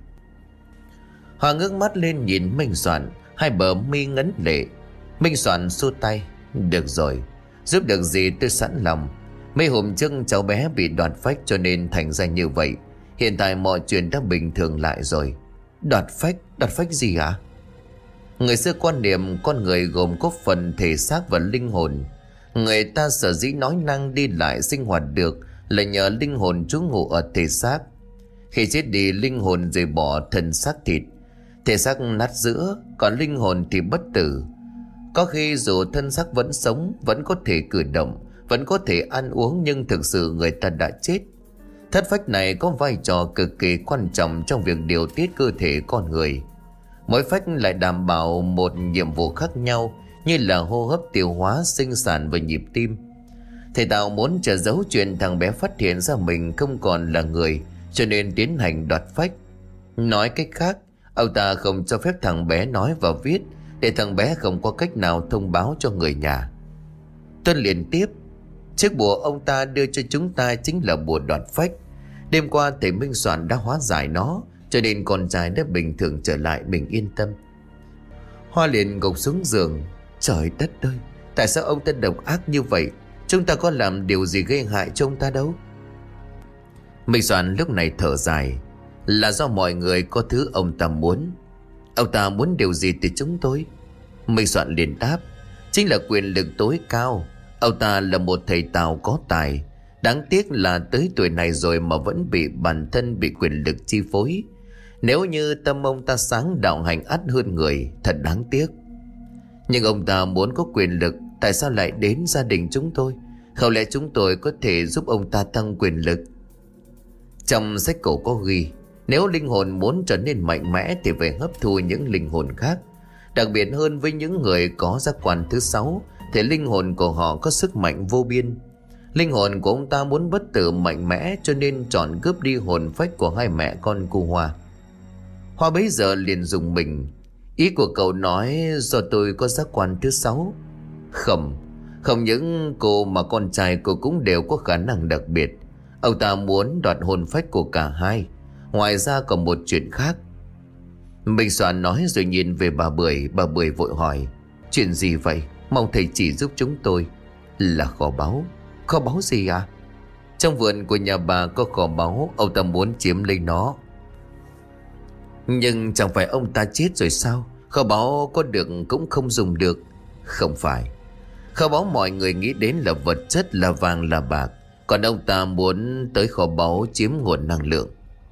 Hoa ngước mắt lên nhìn Minh Soạn, hai bờ mi ngấn lệ. Minh Soạn xua tay: Được rồi, giúp được gì tôi sẵn lòng. Mấy hôm trước cháu bé bị đoạt phách cho nên thành ra như vậy. Hiện tại mọi chuyện đã bình thường lại rồi. Đoạt phách gì hả? Người xưa quan niệm con người gồm có phần thể xác và linh hồn. Người ta sở dĩ nói năng đi lại sinh hoạt được là nhờ linh hồn trú ngụ ở thể xác. Khi chết đi, linh hồn rời bỏ thân xác thịt, thể xác nát giữa, còn linh hồn thì bất tử. Có khi dù thân xác vẫn sống, vẫn có thể cử động, vẫn có thể ăn uống, nhưng thực sự người ta đã chết. Thất phách này có vai trò cực kỳ quan trọng trong việc điều tiết cơ thể con người. Mỗi phách lại đảm bảo một nhiệm vụ khác nhau, như là hô hấp, tiêu hóa, sinh sản và nhịp tim. Thầy Tào muốn che giấu chuyện thằng bé phát hiện ra mình không còn là người, cho nên tiến hành đoạt phách. Nói cách khác, ông ta không cho phép thằng bé nói và viết, để thằng bé không có cách nào thông báo cho người nhà. Tuân liền tiếp: chiếc bùa ông ta đưa cho chúng ta chính là bùa đoạt phách. Đêm qua thầy Minh Soạn đã hóa giải nó, cho nên con trai đã bình thường trở lại, mình yên tâm. Hoa liền gục xuống giường. Trời đất ơi, tại sao ông ta độc ác như vậy? Chúng ta có làm điều gì gây hại cho ông ta đâu. Minh Soạn lúc này thở dài. Là do mọi người có thứ ông ta muốn. Ông ta muốn điều gì từ chúng tôi? Minh Soạn liền đáp: chính là quyền lực tối cao. Ông ta là một thầy Tào có tài, đáng tiếc là tới tuổi này rồi mà vẫn bị bản thân bị quyền lực chi phối. Nếu như tâm ông ta sáng, đạo hành ắt hơn người, thật đáng tiếc. Nhưng ông ta muốn có quyền lực, tại sao lại đến gia đình chúng tôi? Không lẽ chúng tôi có thể giúp ông ta tăng quyền lực? Trong sách cổ có ghi, nếu linh hồn muốn trở nên mạnh mẽ thì phải hấp thu những linh hồn khác. Đặc biệt hơn với những người có giác quan thứ 6 thì linh hồn của họ có sức mạnh vô biên. Linh hồn của ông ta muốn bất tử mạnh mẽ, cho nên chọn cướp đi hồn phách của hai mẹ con cô Hoa. Hoa bấy giờ liền dùng mình. Ý của cậu nói do tôi có giác quan thứ 6? Không những cô mà con trai cô cũng đều có khả năng đặc biệt. Ông ta muốn đoạt hồn phách của cả hai. Ngoài ra còn một chuyện khác. Minh Soạn nói rồi nhìn về bà Bưởi. Bà Bưởi vội hỏi: chuyện gì vậy? Mong thầy chỉ giúp chúng tôi. Là kho báu. Kho báu gì à? Trong vườn của nhà bà có kho báu, ông ta muốn chiếm lấy nó. Nhưng chẳng phải ông ta chết rồi sao? Kho báu có được cũng không dùng được. Không phải. Kho báu mọi người nghĩ đến là vật chất, là vàng, là bạc. Còn ông ta muốn tới kho báu chiếm nguồn năng lượng.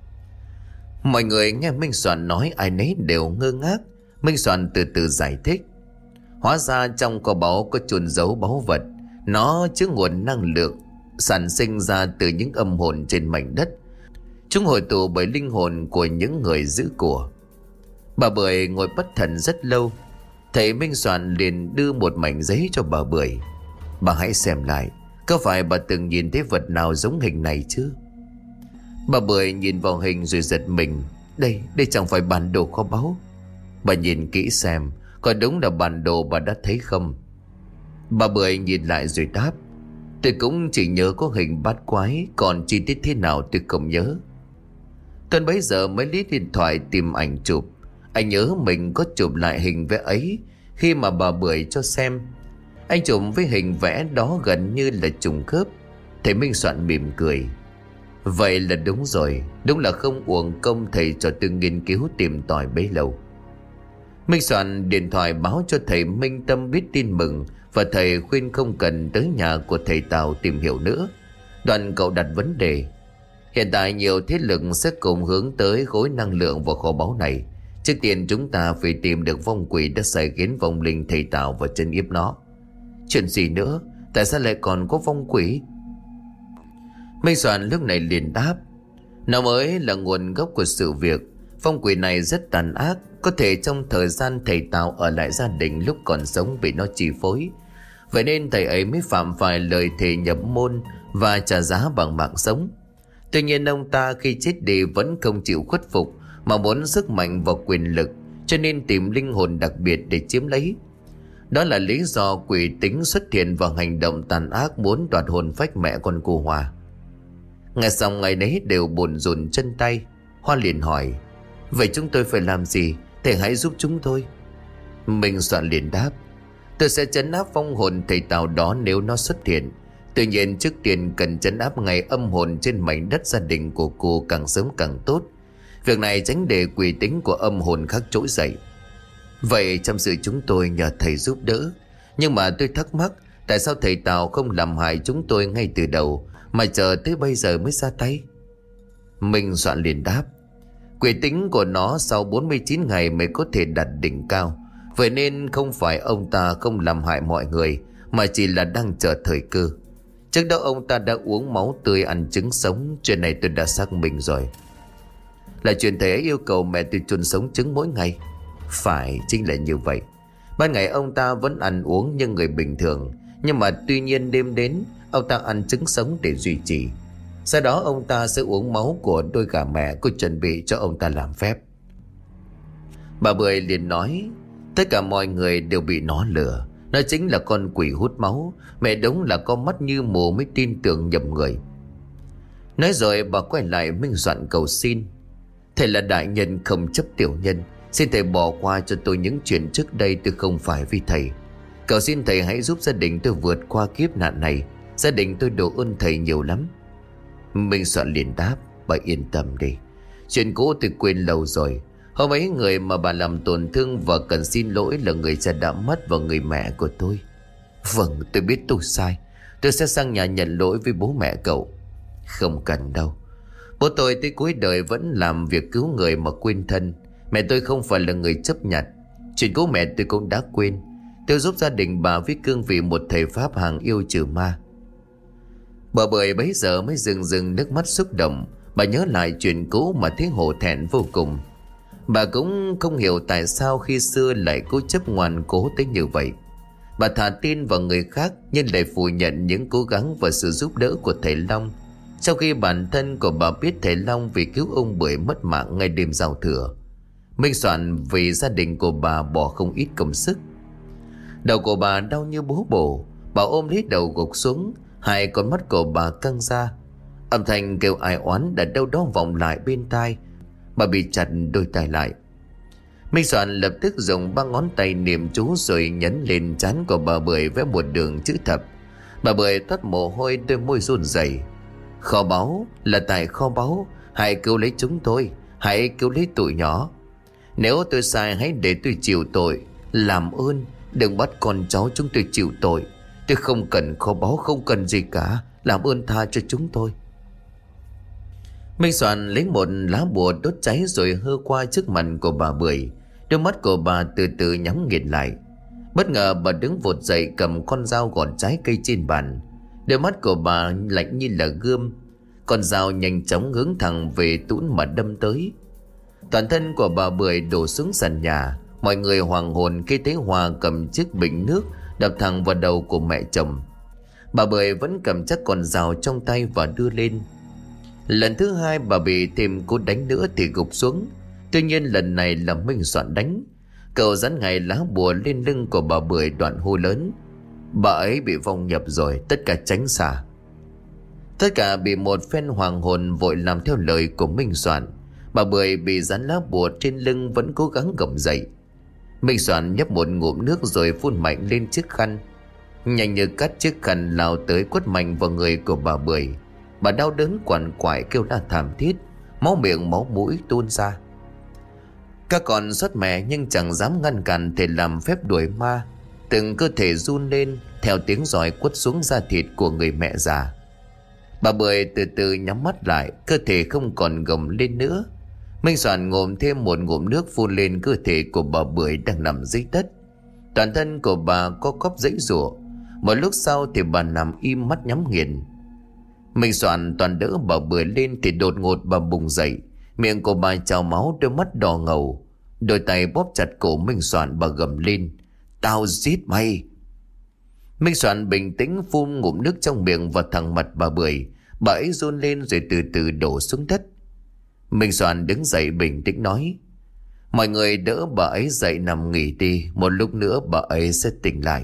Mọi người nghe Minh Soạn nói ai nấy đều ngơ ngác. Minh Soạn từ từ giải thích: hóa ra trong kho báu có chôn giấu báu vật. Nó chứa nguồn năng lượng sản sinh ra từ những âm hồn trên mảnh đất. Chúng hội tụ bởi linh hồn của những người giữ của. Bà Bưởi ngồi bất thần rất lâu. Thầy Minh Soạn liền đưa một mảnh giấy cho bà Bưởi. Bà hãy xem lại, có phải bà từng nhìn thấy vật nào giống hình này chứ? Bà Bưởi nhìn vào hình rồi giật mình. Đây chẳng phải bản đồ kho báu. Bà nhìn kỹ xem, có đúng là bản đồ bà đã thấy không? Bà Bưởi nhìn lại rồi đáp: tôi cũng chỉ nhớ có hình bát quái, còn chi tiết thế nào tôi không nhớ. Tuấn bấy giờ mới lấy điện thoại tìm ảnh chụp. Anh nhớ mình có chụp lại hình vẽ ấy khi mà bà Bưởi cho xem. Anh chụp với hình vẽ đó gần như là trùng khớp. Thầy Minh Soạn mỉm cười: vậy là đúng rồi. Đúng là không uổng công thầy cho tôi nghiên cứu tìm tòi bấy lâu. Minh Soạn điện thoại báo cho thầy Minh Tâm biết tin mừng, và thầy khuyên không cần tới nhà của thầy Tào tìm hiểu nữa. Đoạn cậu đặt vấn đề: hiện tại nhiều thế lực sẽ cùng hướng tới khối năng lượng vào kho báu này. Trước tiên chúng ta phải tìm được vong quỷ đã sai khiến vong linh thầy Tào và chân yếp nó. Chuyện gì nữa? Tại sao lại còn có vong quỷ? Minh Soạn lúc này liền đáp: nó mới là nguồn gốc của sự việc. Vong quỷ này rất tàn ác. Có thể trong thời gian thầy Tào ở lại gia đình lúc còn sống bị nó chi phối. Vậy nên thầy ấy mới phạm phải lời thề nhập môn và trả giá bằng mạng sống. Tuy nhiên ông ta khi chết đi vẫn không chịu khuất phục, mà muốn sức mạnh và quyền lực, cho nên tìm linh hồn đặc biệt để chiếm lấy. Đó là lý do quỷ tính xuất hiện và hành động tàn ác muốn đoạt hồn phách mẹ con cô Hoa. Nghe xong ngày đấy đều buồn rùn chân tay. Hoa liền hỏi: vậy chúng tôi phải làm gì? Thầy hãy giúp chúng tôi. Minh Soạn liền đáp: tôi sẽ trấn áp vong hồn thầy Tào đó nếu nó xuất hiện. Tuy nhiên trước tiên cần trấn áp ngay âm hồn trên mảnh đất gia đình của cô càng sớm càng tốt. Việc này tránh để quỷ tính của âm hồn khác trỗi dậy. Vậy trong sự chúng tôi nhờ thầy giúp đỡ. Nhưng mà tôi thắc mắc, tại sao thầy Tào không làm hại chúng tôi ngay từ đầu, mà chờ tới bây giờ mới ra tay? Minh Soạn liền đáp: Quỷ tính của nó sau 49 ngày mới có thể đạt đỉnh cao. Vậy nên không phải ông ta không làm hại mọi người, mà chỉ là đang chờ thời cơ. Trước đó ông ta đã uống máu tươi, ăn trứng sống. Chuyện này tôi đã xác minh rồi. Là chuyện thầy ấy yêu cầu mẹ tôi chôn sống trứng mỗi ngày? Phải, chính là như vậy. Ban ngày ông ta vẫn ăn uống như người bình thường, nhưng mà tuy nhiên đêm đến ông ta ăn trứng sống để duy trì. Sau đó ông ta sẽ uống máu của đôi gà mẹ cô chuẩn bị cho ông ta làm phép. Bà Bưởi liền nói: Tất cả mọi người đều bị nó lừa. Nó chính là con quỷ hút máu. Mẹ đúng là có mắt như mù mới tin tưởng nhầm người. Nói rồi bà quay lại Minh Soạn cầu xin: Thầy là đại nhân không chấp tiểu nhân, xin thầy bỏ qua cho tôi những chuyện trước đây tôi không phải vì thầy. Cầu xin thầy hãy giúp gia đình tôi vượt qua kiếp nạn này. Gia đình tôi độ ơn thầy nhiều lắm. Minh Soạn liền đáp: Bà yên tâm đi, chuyện cũ tôi quên lâu rồi. Hôm ấy người mà bà làm tổn thương và cần xin lỗi là người cha đã mất và người mẹ của tôi. Vâng, tôi biết tôi sai. Tôi sẽ sang nhà nhận lỗi với bố mẹ cậu. Không cần đâu. Bố tôi tới cuối đời vẫn làm việc cứu người mà quên thân. Mẹ tôi không phải là người chấp nhận. Chuyện cũ mẹ tôi cũng đã quên. Tôi giúp gia đình bà với cương vị một thầy pháp hàng yêu trừ ma. Bà Bưởi bấy giờ mới rưng nước mắt xúc động. Bà nhớ lại chuyện cũ mà thấy hổ thẹn vô cùng. Bà cũng không hiểu tại sao khi xưa lại cố chấp ngoan cố tới như vậy. Bà thà tin vào người khác nhưng lại phủ nhận những cố gắng và sự giúp đỡ của thầy Long, sau khi bản thân của bà biết thầy Long vì cứu ông Bưởi mất mạng ngay đêm giao thừa. Minh Soạn vì gia đình của bà bỏ không ít công sức. Đầu của bà đau như búa bổ. Bà ôm lấy đầu gục xuống. Hai con mắt của bà căng ra. Âm thanh kêu ai oán đã đâu đó vọng lại bên tai. Bà bị chặt đôi tai lại. Minh Soạn lập tức dùng 3 ngón tay niệm chú rồi nhấn lên trán của bà Bưởi vẽ một đường chữ thập. Bà Bưởi toát mồ hôi, đôi môi run rẩy. Kho báu, là tại kho báu. Hãy cứu lấy chúng tôi. Hãy cứu lấy tụi nhỏ. Nếu tôi sai hãy để tôi chịu tội. Làm ơn đừng bắt con cháu chúng tôi chịu tội. Tôi không cần kho báu, không cần gì cả. Làm ơn tha cho chúng tôi. Minh Soạn lấy một lá bùa đốt cháy rồi hơ qua trước mặt của bà Bưởi. Đôi mắt của bà từ từ nhắm nghiền lại. Bất ngờ bà đứng vụt dậy, cầm con dao gọt trái cây trên bàn. Đôi mắt của bà lạnh như là gươm. Con dao nhanh chóng hướng thẳng về Tún mà đâm tới. Toàn thân của bà Bưởi đổ xuống sàn nhà. Mọi người hoàng hồn khi thấy Hòa cầm chiếc bình nước đập thẳng vào đầu của mẹ chồng. Bà Bưởi vẫn cầm chắc con dao trong tay và đưa lên. Lần thứ hai bà bị thêm cú đánh nữa thì gục xuống. Tuy nhiên lần này là Minh Soạn đánh. Cậu dán ngay lá bùa lên lưng của bà Bưởi, đoạn hô lớn: Bà ấy bị vong nhập rồi, tất cả tránh xa. Tất cả bị một phen hoàng hồn vội làm theo lời của Minh Soạn. Bà Bưởi bị dán lá bùa trên lưng vẫn cố gắng gầm dậy. Minh Soạn nhấp một ngụm nước rồi phun mạnh lên chiếc khăn. Nhanh như cắt, chiếc khăn lao tới quất mạnh vào người của bà Bưởi. Bà đau đớn quằn quại kêu la thảm thiết, máu miệng máu mũi tuôn ra. Các con xót mẹ nhưng chẳng dám ngăn cản thể làm phép đuổi ma. Từng cơ thể run lên theo tiếng giỏi quất xuống da thịt của người mẹ già. Bà Bưởi từ từ nhắm mắt lại, cơ thể không còn gồng lên nữa. Minh Soạn ngụm thêm một ngụm nước phun lên cơ thể của bà Bưởi đang nằm dưới đất. Toàn thân của bà co quắp giãy giụa. Một lúc sau thì bà nằm im, mắt nhắm nghiền. Minh Soạn toàn đỡ bà Bưởi lên thì đột ngột bà bùng dậy. Miệng của bà trào máu, đôi mắt đỏ ngầu. Đôi tay bóp chặt cổ Minh Soạn, bà gầm lên: Tao giết mày. Minh Soạn bình tĩnh phun ngụm nước trong miệng vào thẳng mặt bà Bưởi. Bà ấy run lên rồi từ từ đổ xuống đất. Minh Soạn đứng dậy bình tĩnh nói: Mọi người đỡ bà ấy dậy nằm nghỉ đi, một lúc nữa bà ấy sẽ tỉnh lại.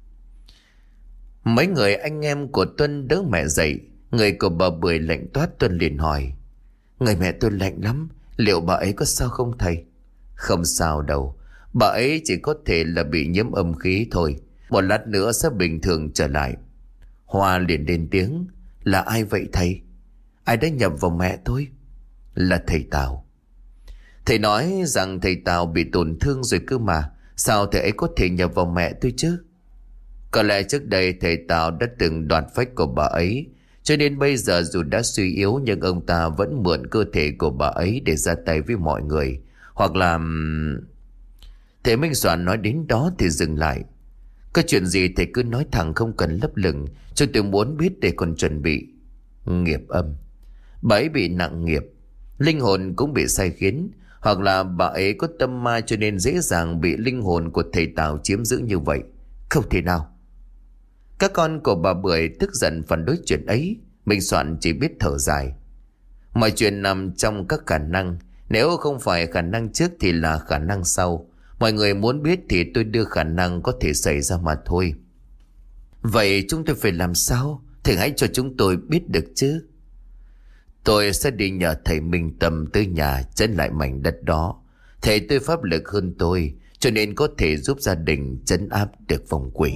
Mấy người anh em của Tuân đỡ mẹ dậy. Người của bà Bưởi lạnh toát. Tuân liền hỏi: Người mẹ tôi lạnh lắm, liệu bà ấy có sao không thầy? Không sao đâu, bà ấy chỉ có thể là bị nhiễm âm khí thôi, một lát nữa sẽ bình thường trở lại. Hoa liền lên tiếng: Là ai vậy thầy? Ai đã nhập vào mẹ tôi? Là thầy Tào. Thầy nói rằng thầy Tào bị tổn thương rồi cơ mà, sao thầy ấy có thể nhập vào mẹ tôi chứ? Có lẽ trước đây thầy Tào đã từng đoạt phách của bà ấy, Cho nên bây giờ dù đã suy yếu nhưng ông ta vẫn mượn cơ thể của bà ấy để ra tay với mọi người. Hoặc là... Thầy Minh Soạn nói đến đó thì dừng lại. Có chuyện gì thầy cứ nói thẳng, không cần lấp lửng, cho tôi muốn biết để còn chuẩn bị. Nghiệp âm. Bà ấy bị nặng nghiệp, linh hồn cũng bị sai khiến. Hoặc là bà ấy có tâm ma cho nên dễ dàng bị linh hồn của thầy Tào chiếm giữ như vậy. Không thể nào. Các con của bà Bưởi tức giận phản đối chuyện ấy. Minh Soạn chỉ biết thở dài. Mọi chuyện nằm trong các khả năng. Nếu không phải khả năng trước thì là khả năng sau. Mọi người muốn biết thì tôi đưa khả năng có thể xảy ra mà thôi. Vậy chúng tôi phải làm sao? Thầy hãy cho chúng tôi biết được chứ. Tôi sẽ đi nhờ thầy Minh Tâm tới nhà trấn lại mảnh đất đó. Thầy tôi pháp lực hơn tôi, cho nên có thể giúp gia đình trấn áp được vong quỷ.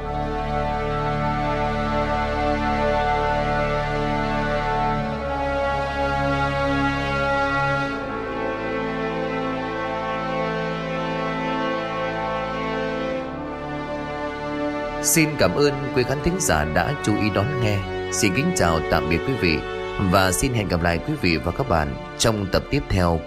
Xin cảm ơn quý khán thính giả đã chú ý đón nghe. Xin kính chào tạm biệt quý vị và xin hẹn gặp lại quý vị và các bạn trong tập tiếp theo.